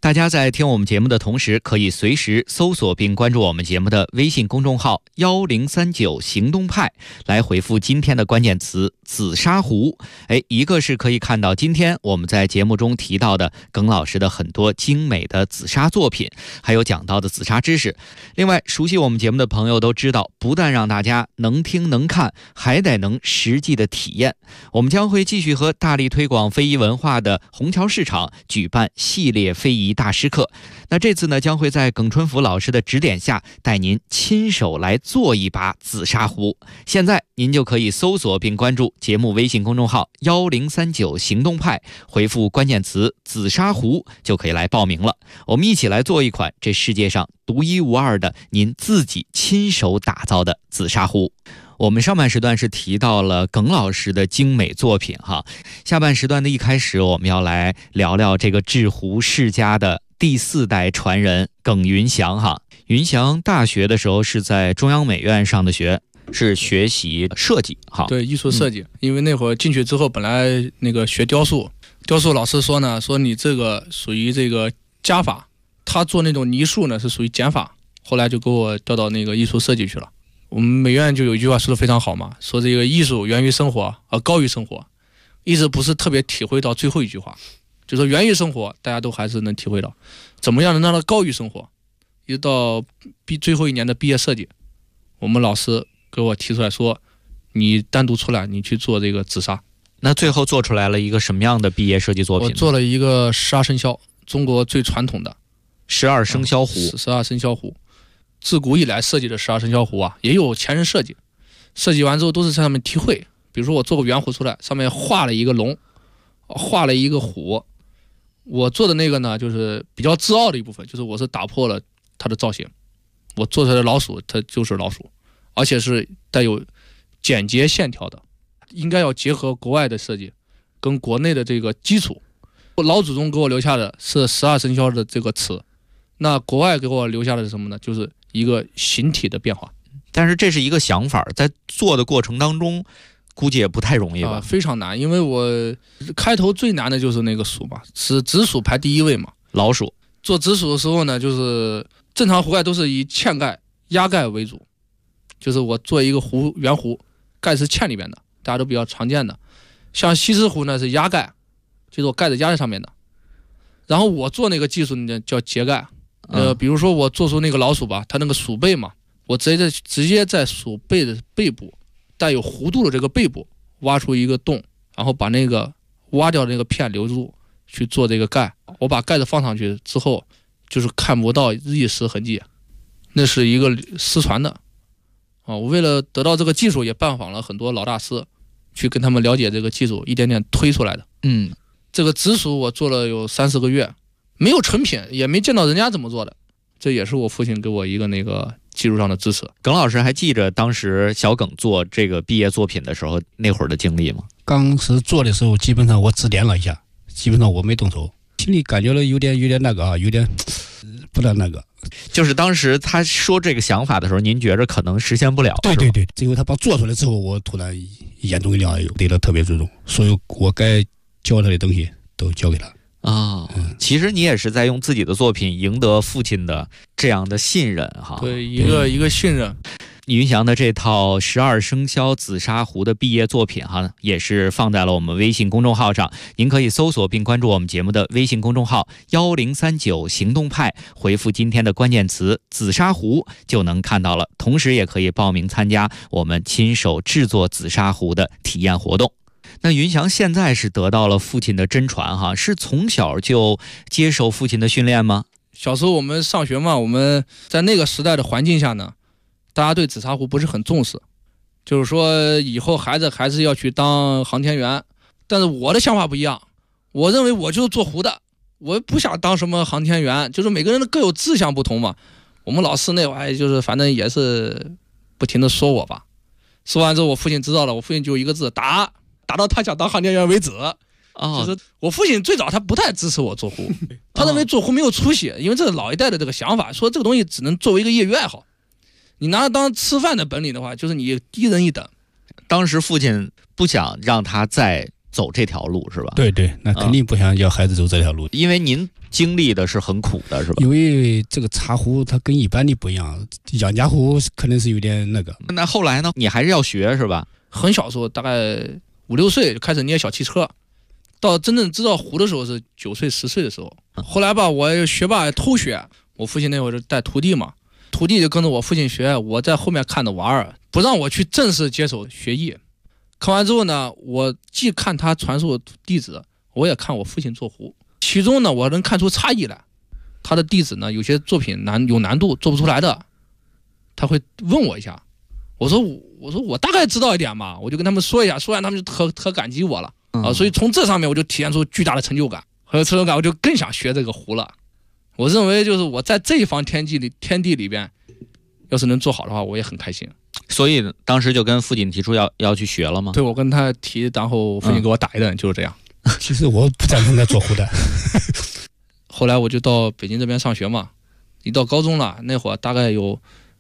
大家在听我们节目的同时，可以随时搜索并关注我们节目的微信公众号1039行动派，来回复今天的关键词紫砂壶。一个是可以看到今天我们在节目中提到的耿老师的很多精美的紫砂作品，还有讲到的紫砂知识。另外，熟悉我们节目的朋友都知道，不但让大家能听能看，还得能实际的体验。我们将会继续和大力推广非遗文化的虹桥市场举办系列非遗大师课。那这次呢，将会在耿春福老师的指点下，带您亲手来做一把紫砂壶。现在您就可以搜索并关注节目微信公众号1039行动派，回复关键词紫砂壶就可以来报名了。我们一起来做一款这世界上独一无二的您自己亲手打造的紫砂壶。我们上半时段是提到了耿老师的精美作品哈，下半时段的一开始，我们要来聊聊这个制壶世家的第4代传人耿云祥哈。云祥大学的时候是在中央美院上的学，是学习设计哈。 对，艺术设计。因为那会儿进去之后，本来那个学雕塑，雕塑老师说呢，说你这个属于这个加法，他做那种泥塑呢是属于减法，后来就给我调到那个艺术设计去了。我们美院就有一句话说的非常好嘛，说这个艺术源于生活而高于生活，一直不是特别体会到最后一句话，就说源于生活大家都还是能体会到，怎么样能让它高于生活。一直到最后一年的毕业设计，我们老师给我提出来说，你单独出来你去做这个紫砂。 那最后做出来了一个什么样的毕业设计作品？ 我做了一个12生肖，中国最传统的 12生肖壶。 12生肖壶，自古以来设计的12生肖壶啊，也有前人设计，设计完之后都是在上面题绘。比如说我做个圆壶出来，上面画了一个龙，画了一个虎。我做的那个呢，就是比较自傲的一部分，就是我是打破了它的造型，我做出来的老鼠它就是老鼠，而且是带有简洁线条的，应该要结合国外的设计跟国内的这个基础。老祖宗给我留下的是12生肖的这个词，那国外给我留下的是什么呢？就是一个形体的变化。 但是这是一个想法，在做的过程当中估计也不太容易吧？ 非常难，因为我开头最难的就是那个鼠嘛，是紫薯排第一位嘛， 老鼠。 做紫薯的时候呢，就是正常壶盖都是以嵌盖、压盖为主，就是我做一个壶圆壶，盖是嵌里面的，大家都比较常见的。像西施壶呢是压盖，就是我盖子压在上面的。然后我做那个技术呢叫结盖，比如说我做出那个老鼠吧，它那个鼠背嘛，我直接在鼠背的背部带有弧度的这个背部挖出一个洞，然后把那个挖掉的那个片留住，去做这个盖。我把盖子放上去之后，就是看不到日食痕迹，那是一个失传的啊。我为了得到这个技术，也拜访了很多老大师，去跟他们了解这个技术，一点点推出来的。这个紫薯我做了有30个月，没有成品，也没见到人家怎么做的，这也是我父亲给我一个那个技术上的支持。 耿老师还记着当时小耿做这个毕业作品的时候那会儿的经历吗？ 当时做的时候，基本上我指点了一下，基本上我没动手，心里感觉了有点那个啊，有点不太那个。 就是当时他说这个想法的时候，您觉着可能实现不了？ 对对对，最后他把做出来之后，我突然眼中一亮，对他特别注重，所有我该教他的东西都教给他。 其实你也是在用自己的作品赢得父亲的这样的信任哈。 对，一个信任。 云翔的这套12生肖紫砂壶的毕业作品哈，也是放在了我们微信公众号上，您可以搜索并关注我们节目的微信公众号1039行动派，回复今天的关键词紫砂壶就能看到了，同时也可以报名参加我们亲手制作紫砂壶的体验活动。那云翔现在是得到了父亲的真传哈，是从小就接受父亲的训练吗？ 小时候我们上学嘛，我们在那个时代的环境下呢，大家对紫砂壶不是很重视，就是说以后孩子还是要去当航天员。但是我的想法不一样，我认为我就是做壶的，我不想当什么航天员，就是每个人各有志向不同嘛。我们老师那会儿就是反正也是不停的说我吧，说完之后我父亲知道了，我父亲就一个字打到他想当航天员为止。就是我父亲最早他不太支持我做壶，他认为做壶没有出息，因为这是老一代的这个想法，说这个东西只能作为一个业余爱好，你拿它当吃饭的本领的话，就是你低人一等。 当时父亲不想让他再走这条路，是吧？ 对对，那肯定不想要孩子走这条路， 因为您经历的是很苦的，是吧？ 因为这个茶壶它跟一般的不一样，养家壶可能是有点那个。 那后来呢？你还是要学是吧？ 很小时候，大概5、6岁就开始捏小汽车，到真正知道壶的时候是9岁、10岁的时候。后来吧，我学吧偷学，我父亲那会儿就带徒弟嘛，徒弟就跟着我父亲学，我在后面看着玩儿，不让我去正式接手学艺。看完之后呢，我既看他传授弟子，我也看我父亲做壶，其中呢我能看出差异来。他的弟子呢有些作品有难度做不出来的，他会问我一下，我说我大概知道一点嘛，我就跟他们说一下，说完他们就特感激我了啊。所以从这上面我就体现出巨大的成就感，还有成就感，我就更想学这个壶了。我认为就是我在这一方天地里边，要是能做好的话，我也很开心。 所以当时就跟父亲提出要去学了吗？ 对，我跟他提，然后父亲给我打一顿，就是这样。 其实我不赞成他做壶的。 后来我就到北京这边上学嘛，一到高中了，那会儿大概得有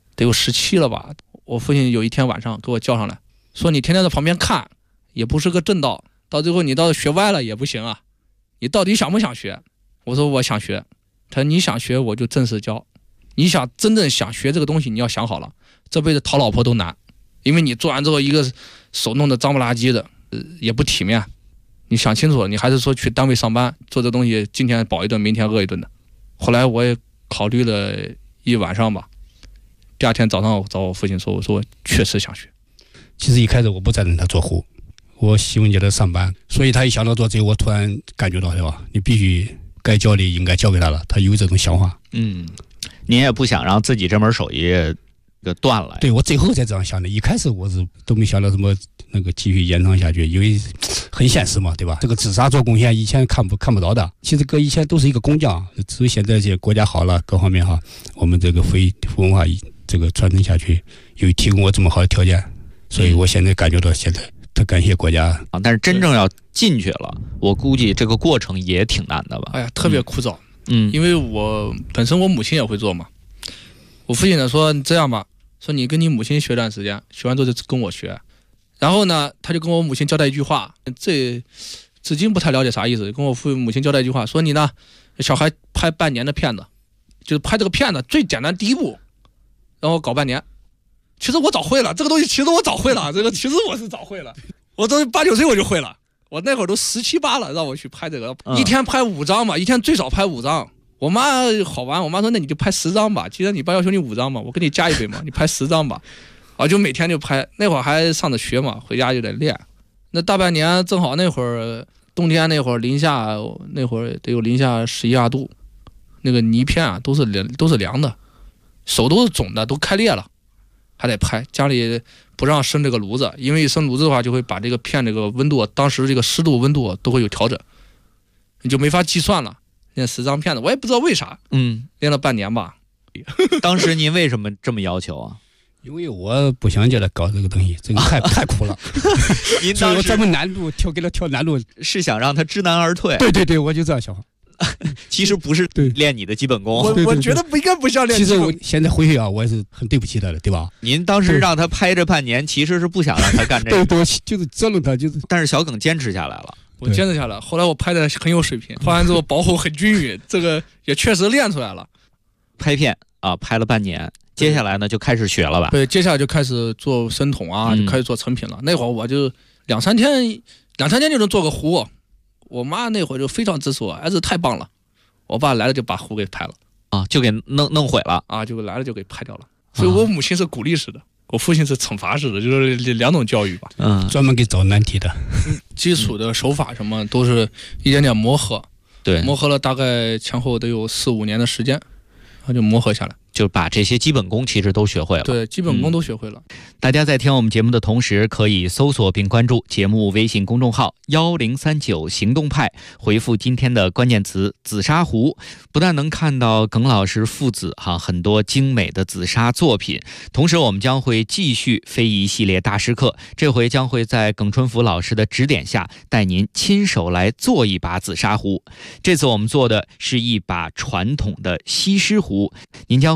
17了吧。我父亲有一天晚上给我叫上来，说你天天在旁边看，也不是个正道，到最后你到学歪了也不行啊，你到底想不想学？我说我想学。他说你想学我就正式教，你想真正想学这个东西，你要想好了，这辈子讨老婆都难，因为你做完之后一个手弄得脏不拉几的，也不体面。你想清楚了，你还是说去单位上班做这东西，今天饱一顿，明天饿一顿的。后来我也考虑了一晚上吧，第二天早上我找我父亲说，我说我确实想学。 其实一开始我不赞成他做壶，我希望叫他上班，所以他一想到做这个，我突然感觉到，对吧？你必须该教的应该教给他了，他有这种想法。 您也不想让自己这门手艺给断了。 对，我最后才这样想的，一开始我是都没想到什么那个继续延长下去，因为很现实嘛，对吧？这个紫砂做贡献以前看不到的，其实搁以前都是一个工匠，只有现在这些国家好了，各方面哈，我们这个非文化这个传承下去，有提供我这么好的条件，所以我现在感觉到现在特感谢国家啊。但是真正要进去了，我估计这个过程也挺难的吧？ 哎呀，特别枯燥。因为我本身我母亲也会做嘛，我父亲呢说你这样吧，说你跟你母亲学段时间，学完之后就跟我学。然后呢，他就跟我母亲交代一句话，这至今不太了解啥意思，跟我母亲交代一句话，说你呢，小孩拍半年的片子，就是拍这个片子最简单第一步，然后搞半年。其实我早会了这个东西，其实我早会了，这个其实我是早会了，我都8、9岁我就会了。我那会儿都17、18了，让我去拍这个，一天拍5张嘛，一天最少拍5张。我妈好玩，我妈说那你就拍10张吧，既然你爸要求你5张嘛，我给你加一倍嘛，你拍10张吧。啊，就每天就拍，那会儿还上着学嘛，回家就得练。那大半年正好那会儿冬天那会儿零下，那会儿得有零下11、12度，那个泥片啊都是凉的，手都是肿的，都开裂了，还得拍。家里不让生这个炉子，因为一生炉子的话就会把这个片这个温度，当时这个湿度温度都会有调整，你就没法计算了。练10张片子，我也不知道为啥，练了半年吧。 当时您为什么这么要求啊？ 因为我不想叫他搞这个东西，这个太苦了。 您当时我专门难度给他调难度， 是想让他知难而退。 对，我就这样想。 其实不是练你的基本功， 我觉得应该不像练。 其实我现在回去啊，我也是很对不起他的，对吧？ 您当时让他拍这半年，其实是不想让他干这个， 对，就是折腾他，就是。 但是小耿坚持下来了， 我坚持下来。后来我拍的很有水平，拍完之后薄厚很均匀，这个也确实练出来了。 拍片啊，拍了半年。接下来呢，就开始学了吧？ 对，接下来就开始做生桶啊，就开始做成品了。那会儿我就2、3天就能做个壶。我妈那会儿就非常支持我，儿子太棒了。我爸来了就把壶给拍了啊，就给弄毁了啊，就来了就给拍掉了。所以我母亲是鼓励式的，我父亲是惩罚式的，就是2种教育吧。 专门给找难题的。 基础的手法什么都是一点点磨合， 对， 磨合了大概前后得有4、5年的时间，然后就磨合下来。 就把这些基本功其实都学会了。 对，基本功都学会了。 大家在听我们节目的同时，可以搜索并关注节目微信公众号1039行动派，回复今天的关键词紫砂壶，不但能看到耿老师父子很多精美的紫砂作品，同时我们将会继续非遗系列大师课，这回将会在耿春福老师的指点下，带您亲手来做一把紫砂壶。这次我们做的是一把传统的西施壶，您将会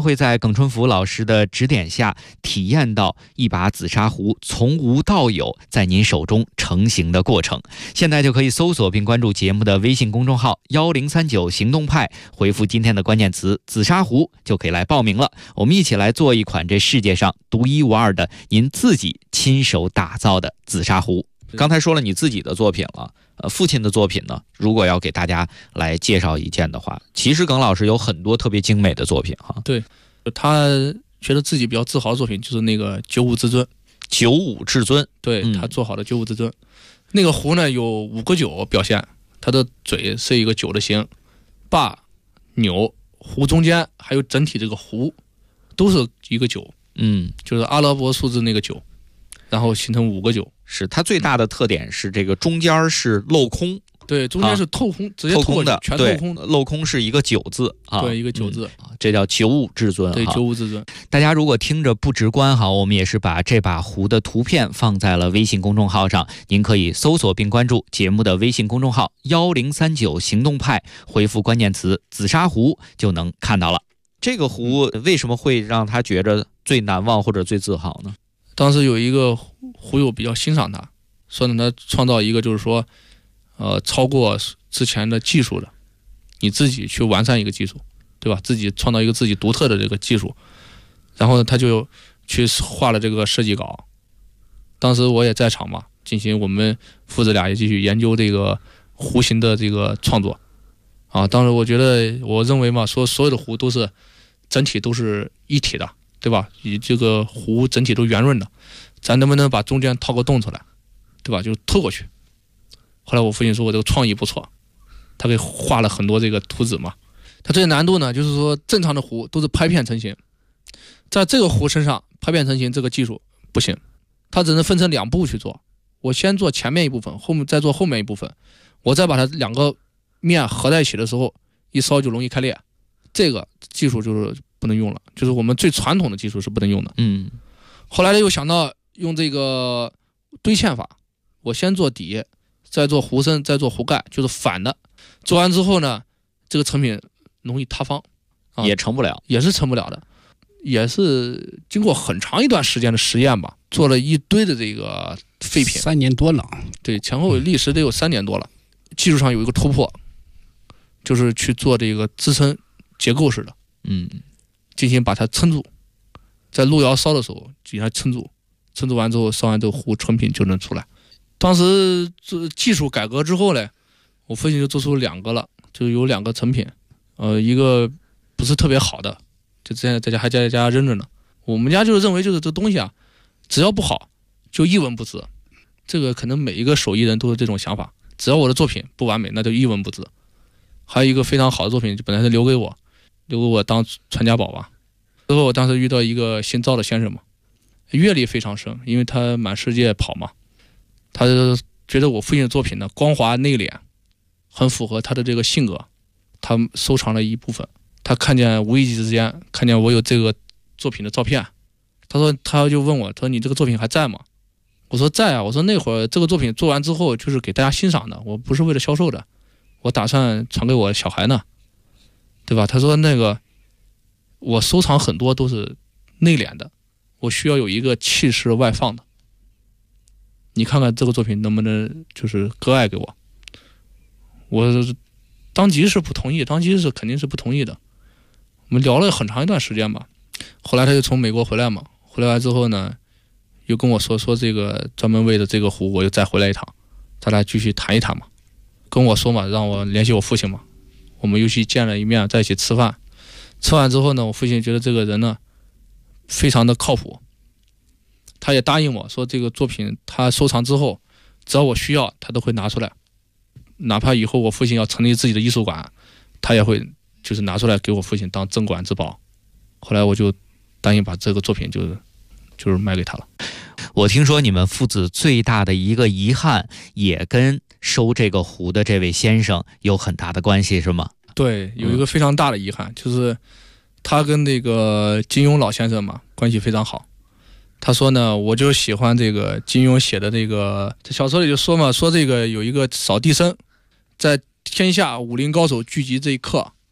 会在耿春福老师的指点下，体验到一把紫砂壶从无到有在您手中成型的过程。现在就可以搜索并关注节目的微信公众号1039行动派，回复今天的关键词紫砂壶，就可以来报名了。我们一起来做一款这世界上独一无二的您自己亲手打造的紫砂壶。刚才说了你自己的作品了，父亲的作品呢，如果要给大家来介绍一件的话，其实耿老师有很多特别精美的作品哈。 对，他觉得自己比较自豪的作品就是那个95至尊。 95至尊， 对，他做好的95至尊。那个壶呢有5个9表现，它的嘴是一个9的形，把、钮、壶中间还有整体这个壶都是一个9，就是阿拉伯数字那个9，然后形成5个9。 是它最大的特点是这个中间是镂空， 对，中间是透空，直接透空的，全透空的。 镂空是一个9字啊， 对，一个9字， 这叫95至尊。 对，95至尊。 大家如果听着不直观哈，我们也是把这把壶的图片放在了微信公众号上，您可以搜索并关注节目的微信公众号1039行动派，回复关键词紫砂壶就能看到了。这个壶为什么会让他觉着最难忘或者最自豪呢？ 当时有一个壶友比较欣赏他，说呢他创造一个就是说超过之前的技术的，你自己去完善一个技术，对吧？自己创造一个自己独特的这个技术，然后他就去画了这个设计稿。当时我也在场嘛，进行我们父子俩也继续研究这个壶型的这个创作啊。当时我认为嘛，说所有的壶都是整体都是一体的，对吧？以这个壶整体都圆润的，咱能不能把中间掏个洞出来，对吧？就透过去。后来我父亲说我这个创意不错，他给画了很多这个图纸嘛。他这个难度呢，就是说正常的壶都是拍片成型，在这个壶身上拍片成型这个技术不行，它只能分成2步去做。我先做前面一部分，后面再做后面一部分，我再把它2个面合在一起的时候，一烧就容易开裂。这个技术就是不能用了，就是我们最传统的技术是不能用的。后来又想到用这个堆嵌法，我先做底，再做壶身，再做壶盖，就是反的。做完之后呢，这个成品容易塌方， 也成不了， 也是成不了的。也是经过很长一段时间的实验吧，做了一堆的这个废品 ，3年多了。 对，前后历时得有3年多了。技术上有一个突破，就是去做这个支撑结构式的，进行把它撑住，在路遥烧的时候给它撑住，撑住完之后烧完这个壶成品就能出来。当时技术改革之后呢，我父亲就做出2个了，就有2个成品，一个不是特别好的，就之前在家还在家扔着呢。我们家就是认为就是这东西啊，只要不好就一文不值。这个可能每一个手艺人都是这种想法，只要我的作品不完美，那就一文不值。还有一个非常好的作品，本来是留给我当传家宝吧。之后我当时遇到一个姓赵的先生嘛，阅历非常深，因为他满世界跑嘛，他觉得我父亲的作品呢光滑内敛，很符合他的这个性格，他收藏了一部分。他无意之间看见我有这个作品的照片，他就问我，他说你这个作品还在吗？我说在啊，我说那会儿这个作品做完之后就是给大家欣赏的，我不是为了销售的，我打算传给我小孩呢，对吧？他说那个我收藏很多都是内敛的，我需要有一个气势外放的，你看看这个作品能不能就是割爱给我。我当即是不同意，肯定是不同意的。我们聊了很长一段时间吧，后来他就从美国回来嘛，回来之后呢又跟我说这个专门为了这个壶我又再回来一趟，咱俩继续谈一谈嘛，跟我说嘛，让我联系我父亲嘛。我们又去见了一面，在一起吃饭。吃完之后呢，我父亲觉得这个人呢非常的靠谱，他也答应我说这个作品他收藏之后只要我需要他都会拿出来，哪怕以后我父亲要成立自己的艺术馆，他也会就是拿出来给我父亲当镇馆之宝。后来我就答应把这个作品就是卖给他了。 我听说你们父子最大的一个遗憾也跟收这个壶的这位先生有很大的关系，是吗？ 对，有一个非常大的遗憾，就是他跟那个金庸老先生嘛关系非常好。他说呢，我就喜欢这个金庸写的这个小说里就说嘛，说这个有一个扫地僧在天下武林高手聚集这一刻，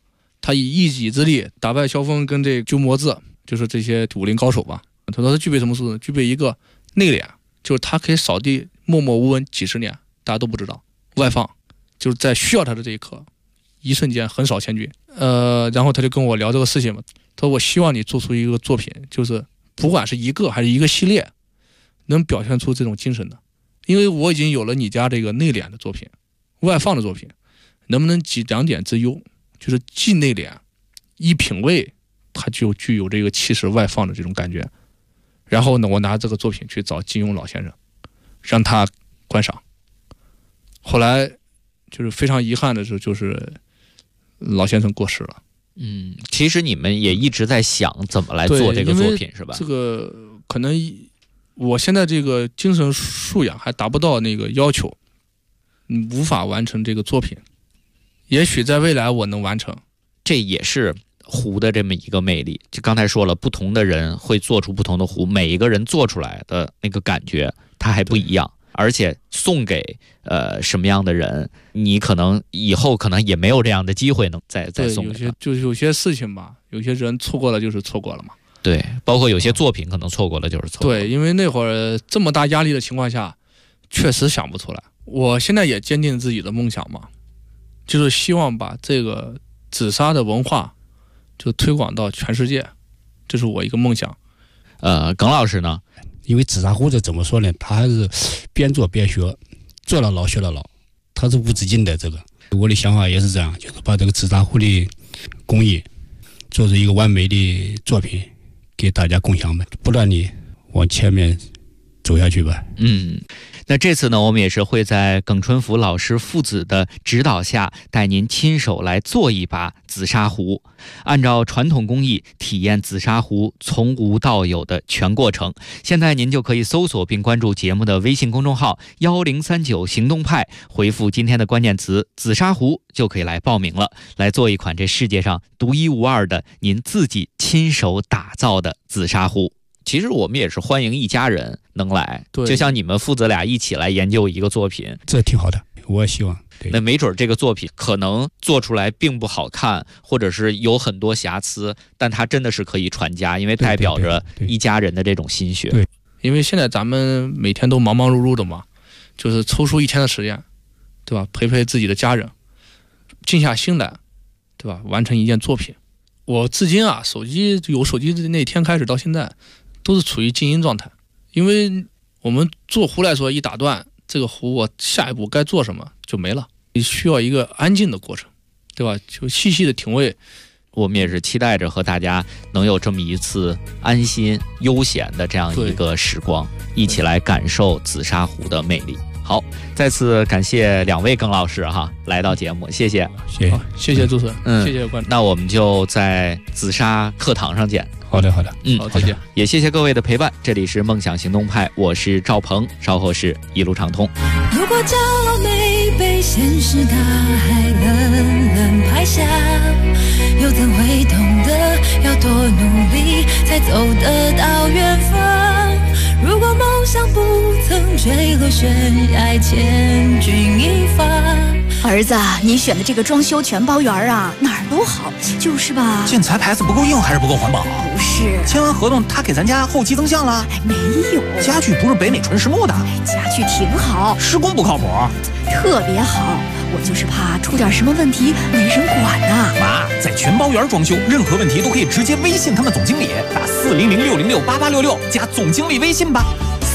他以一己之力打败萧峰跟这鸠摩智，就是这些武林高手吧。他说他具备什么素质？具备一个内敛，就是他可以扫地默默无闻几十年，大家都不知道；外放，就是在需要他的这一刻，一瞬间横扫千军。然后他就跟我聊这个事情嘛，他说我希望你做出一个作品，就是不管是一个还是一个系列，能表现出这种精神的。因为我已经有了你家这个内敛的作品，外放的作品，能不能集两点之优，就是既内敛，一品味，它就具有这个气势外放的这种感觉。然后呢，我拿这个作品去找金庸老先生，让他观赏。后来就是非常遗憾的是，就是老先生过世了。 其实你们也一直在想怎么来做这个作品，是吧？ 这个可能我现在这个精神素养还达不到那个要求，无法完成这个作品。也许在未来我能完成， 这也是壶的这么一个魅力。就刚才说了，不同的人会做出不同的壶，每一个人做出来的那个感觉它还不一样，而且送给什么样的人，你可能以后可能也没有这样的机会能再送给他。 有些事情吧，有些人错过了就是错过了嘛。 对，包括有些作品可能错过了就是错过了。 对，因为那会儿这么大压力的情况下，确实想不出来。我现在也坚定自己的梦想嘛，就是希望把这个紫砂的文化就推广到全世界，这是我一个梦想。 耿老师呢？ 因为紫砂壶这怎么说呢？他还是边做边学，做了老学了老，他是无止境的。这个我的想法也是这样，就是把这个紫砂壶的工艺做出一个完美的作品，给大家共享吧，不断地往前面走下去吧。 那这次呢，我们也是会在耿春福老师父子的指导下，带您亲手来做一把紫砂壶，按照传统工艺体验紫砂壶从无到有的全过程。现在您就可以搜索并关注节目的微信公众号1039行动派，回复今天的关键词紫砂壶，就可以来报名了，来做一款这世界上独一无二的您自己亲手打造的紫砂壶。其实我们也是欢迎一家人能来，就像你们父子俩一起来研究一个作品， 这挺好的，我也希望。 那没准这个作品可能做出来并不好看，或者是有很多瑕疵，但它真的是可以传家，因为代表着一家人的这种心血。 对，因为现在咱们每天都忙忙碌碌的嘛，就是抽出一天的时间，对吧？陪陪自己的家人，静下心来，对吧？完成一件作品。我至今啊，有手机的那天开始到现在，都是处于静音状态。因为我们做壶来说，一打断这个壶，我下一步该做什么就没了。你需要一个安静的过程，对吧？就细细的品味。 我们也是期待着和大家能有这么一次安心悠闲的这样一个时光，一起来感受紫砂壶的魅力。好，再次感谢两位耿老师来到节目，谢谢， 谢谢主持人，谢谢观众。 那我们就在紫砂课堂上见。 好的， 好，再见。 也谢谢各位的陪伴，这里是梦想行动派，我是赵鹏，稍后是一路畅通。 如果骄傲没被现实大海冷冷拍下，又怎会懂得要多努力才走得到远方？如果梦想不曾坠落悬崖，千钧一发。 儿子，你选的这个装修全包园啊，哪儿都好，就是吧？ 建材牌子不够硬还是不够环保？ 不是， 签完合同他给咱家后期增项了？ 没有， 家具不是北美纯实木的。 家具挺好， 施工不靠谱， 特别好。我就是怕出点什么问题没人管呐。 妈，在全包园装修，任何问题都可以直接微信他们总经理，打400-606-8866加总经理微信吧。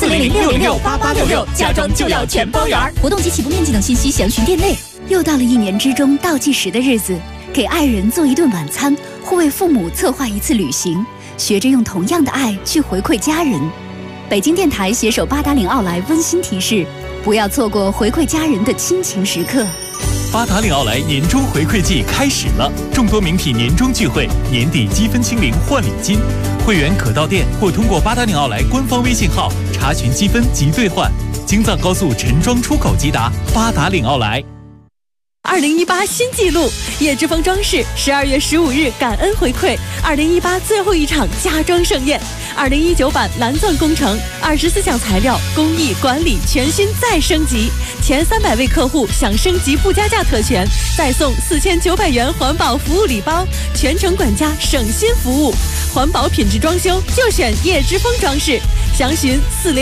400-606-8866，家装就要全包园。活动及起步面积等信息详询店内。又到了一年之中倒计时的日子，给爱人做一顿晚餐，或为父母策划一次旅行，学着用同样的爱去回馈家人。北京电台携手八达岭奥莱温馨提示，不要错过回馈家人的亲情时刻。 八达岭奥莱年终回馈季开始了，众多名品年终聚会，年底积分清零换礼金，会员可到店或通过八达岭奥莱官方微信号查询积分及兑换。京藏高速陈庄出口即达，八达岭奥莱。 2018新纪录，叶之峰装饰12月15日感恩回馈2018最后一场家装盛宴，2019版蓝钻工程24项材料工艺管理全新再升级， 前300位客户享升级不加价特权，再送4900元环保服务礼包，全程管家省心服务。环保品质装修就选叶之峰装饰，详询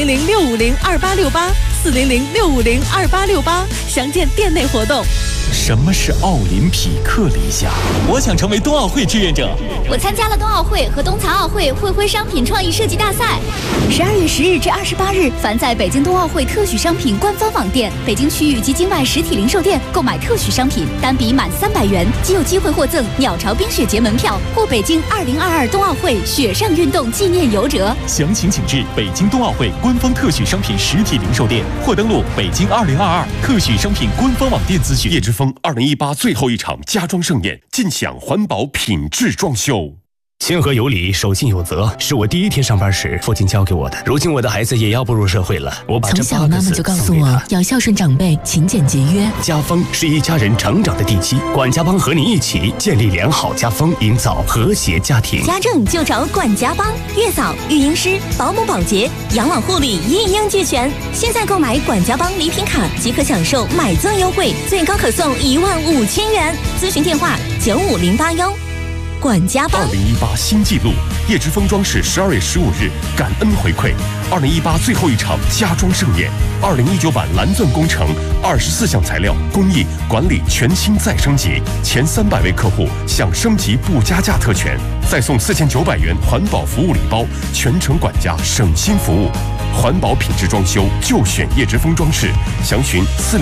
400-650-2868，400-650-2868，详见店内活动。 什么是奥林匹克理想？我想成为冬奥会志愿者。 我参加了冬奥会和冬残奥会会徽商品创意设计大赛。12月10日至28日，凡在北京冬奥会特许商品官方网店、北京区域及境外实体零售店购买特许商品，单笔满300元，即有机会获赠鸟巢冰雪节门票或北京2022冬奥会雪上运动纪念游折。 详情请至北京冬奥会官方特许商品实体零售店，或登录北京2022特许商品官方网店咨询。 叶之峰2018最后一场家装盛宴，尽享环保品质装修。 谦和有礼，守信有责，是我第一天上班时父亲教给我的。如今我的孩子也要步入社会了，我把这从小妈妈就告诉我要孝顺长辈，勤俭节约。 家风是一家人成长的地基，管家帮和你一起建立良好家风，营造和谐家庭。 家政就找管家帮，月嫂、育婴师、保姆、保洁、养老护理一应俱全。现在购买管家帮礼品卡即可享受买赠优惠，最高可送15000元。咨询电话95081。管家帮。 2018新纪录，叶之峰装饰12月15日感恩回馈2018最后一场家装盛宴，2019版蓝钻工程24项材料工艺管理全新再升级，前300位客户享升级不加价特权，再送4900元环保服务礼包，全程管家省心服务。环保品质装修就选叶之峰装饰，详询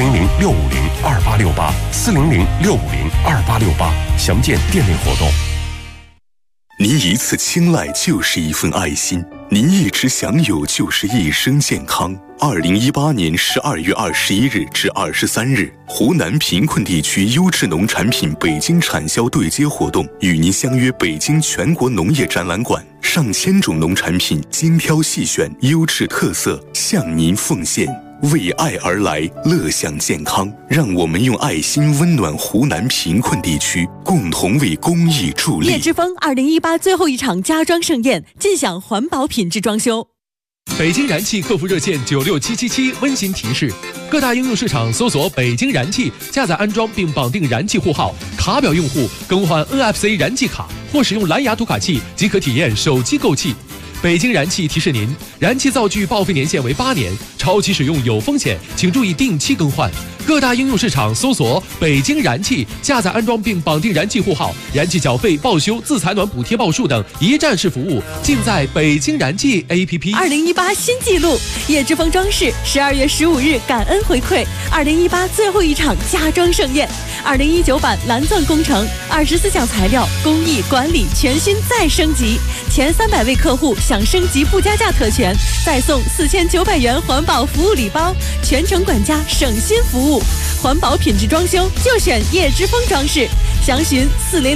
400-650-2868，400-650-2868，详见店内活动。 您一次青睐就是一份爱心，您一直享有就是一生健康。2018年12月21日至23日，湖南贫困地区优质农产品北京产销对接活动，与您相约北京全国农业展览馆，上千种农产品精挑细选，优质特色向您奉献。为爱而来，乐享健康。让我们用爱心温暖湖南贫困地区，共同为公益助力。 叶之峰2018最后一场家装盛宴，尽享环保品质装修。 北京燃气客服热线96777温馨提示：各大应用市场搜索北京燃气，下载安装并绑定燃气户号，卡表用户更换 NFC 燃气卡或使用蓝牙读卡器即可体验手机购气。北京燃气提示您，燃气灶具报废年限为8年，超期使用有风险，请注意定期更换。各大应用市场搜索北京燃气，下载安装并绑定燃气户号，燃气缴费、报修、自采暖补贴报数等一站式服务，尽在北京燃气 APP。 2018新纪录，叶之峰装饰12月15日感恩回馈2018最后一场家装盛宴，2019版蓝钻工程24项材料工艺管理全新再升级，前300位客户享升级不加价特权，再送4900元环保服务礼包，全程管家省心服务。环保品质装修就选叶之峰装饰，详询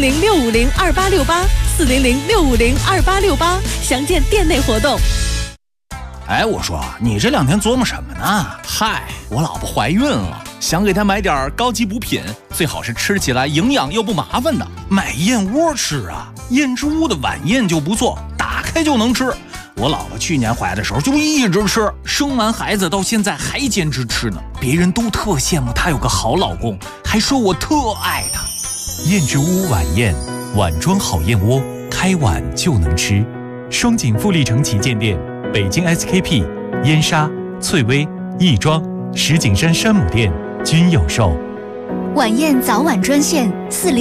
400-650-2868，400-650-2868，详见店内活动。 哎，我说你这2天琢磨什么呢？嗨，我老婆怀孕了，想给她买点高级补品，最好是吃起来营养又不麻烦的。买燕窝吃啊，燕之屋的晚宴就不错，打开就能吃。我老婆去年怀的时候就一直吃，生完孩子到现在还坚持吃呢。别人都特羡慕她有个好老公，还说我特爱她。 燕之屋晚宴，碗装好燕窝，开碗就能吃。双井富力城旗舰店、北京 SKP、燕莎、翠微、亦庄、石景山山姆店均有售。 晚宴早晚专线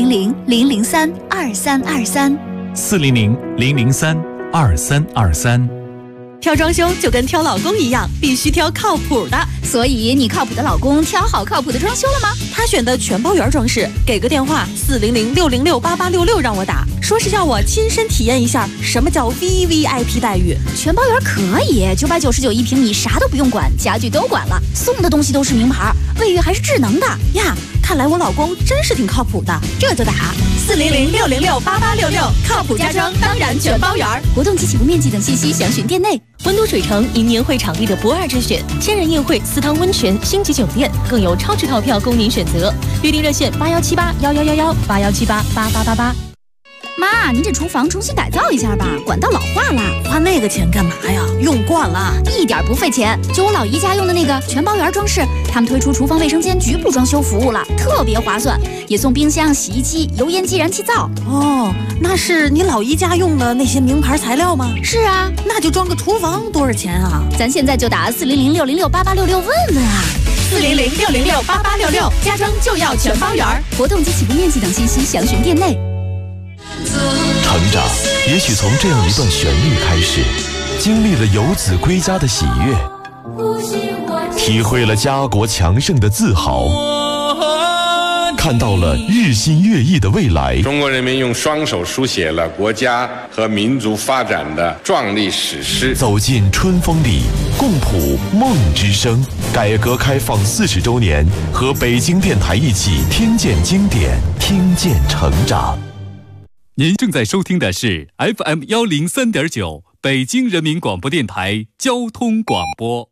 400-003-2323，400-003-2323。 挑装修就跟挑老公一样，必须挑靠谱的。 所以你靠谱的老公挑好靠谱的装修了吗？ 他选的全包圆装饰，给个电话400-606-8866让我打，说是要我亲身体验一下什么叫 VVIP 待遇。 全包圆可以，999一平米，啥都不用管，家具都管了，送的东西都是名牌，卫浴还是智能的呀。看来我老公真是挺靠谱的， 这就打 400-606-8866，靠谱家装当然全包圆。 活动及起步面积等信息详询店内。 温都水城因年会场地的不二之选，千人宴会、4汤温泉、星级酒店，更有超值套票供您选择。预订热线81781111，81788888。 妈，您这厨房重新改造一下吧，管道老化了。 花那个钱干嘛呀？用惯了， 一点不费钱。就我老姨家用的那个全包圆装饰，他们推出厨房卫生间局部装修服务了，特别划算，也送冰箱、洗衣机、油烟机、燃气灶。 哦，那是你老姨家用的那些名牌材料吗？ 是啊， 那就装个厨房多少钱啊？ 咱现在就打400-606-8866问问啊。 400-606-8866，家装就要全包圆。 活动及起步面积等信息详询店内。 成长也许从这样一段旋律开始，经历了游子归家的喜悦，体会了家国强盛的自豪，看到了日新月异的未来。 中国人民用双手书写了国家和民族发展的壮丽史诗。 走进春风里，共谱梦之声。改革开放40周年，和北京电台一起听见经典，听见成长。 您正在收听的是 FM103.9北京人民广播电台交通广播。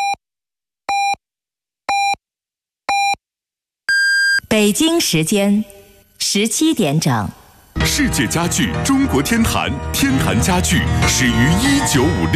北京时间17点整。 世界家具中国天坛，天坛家具始于1956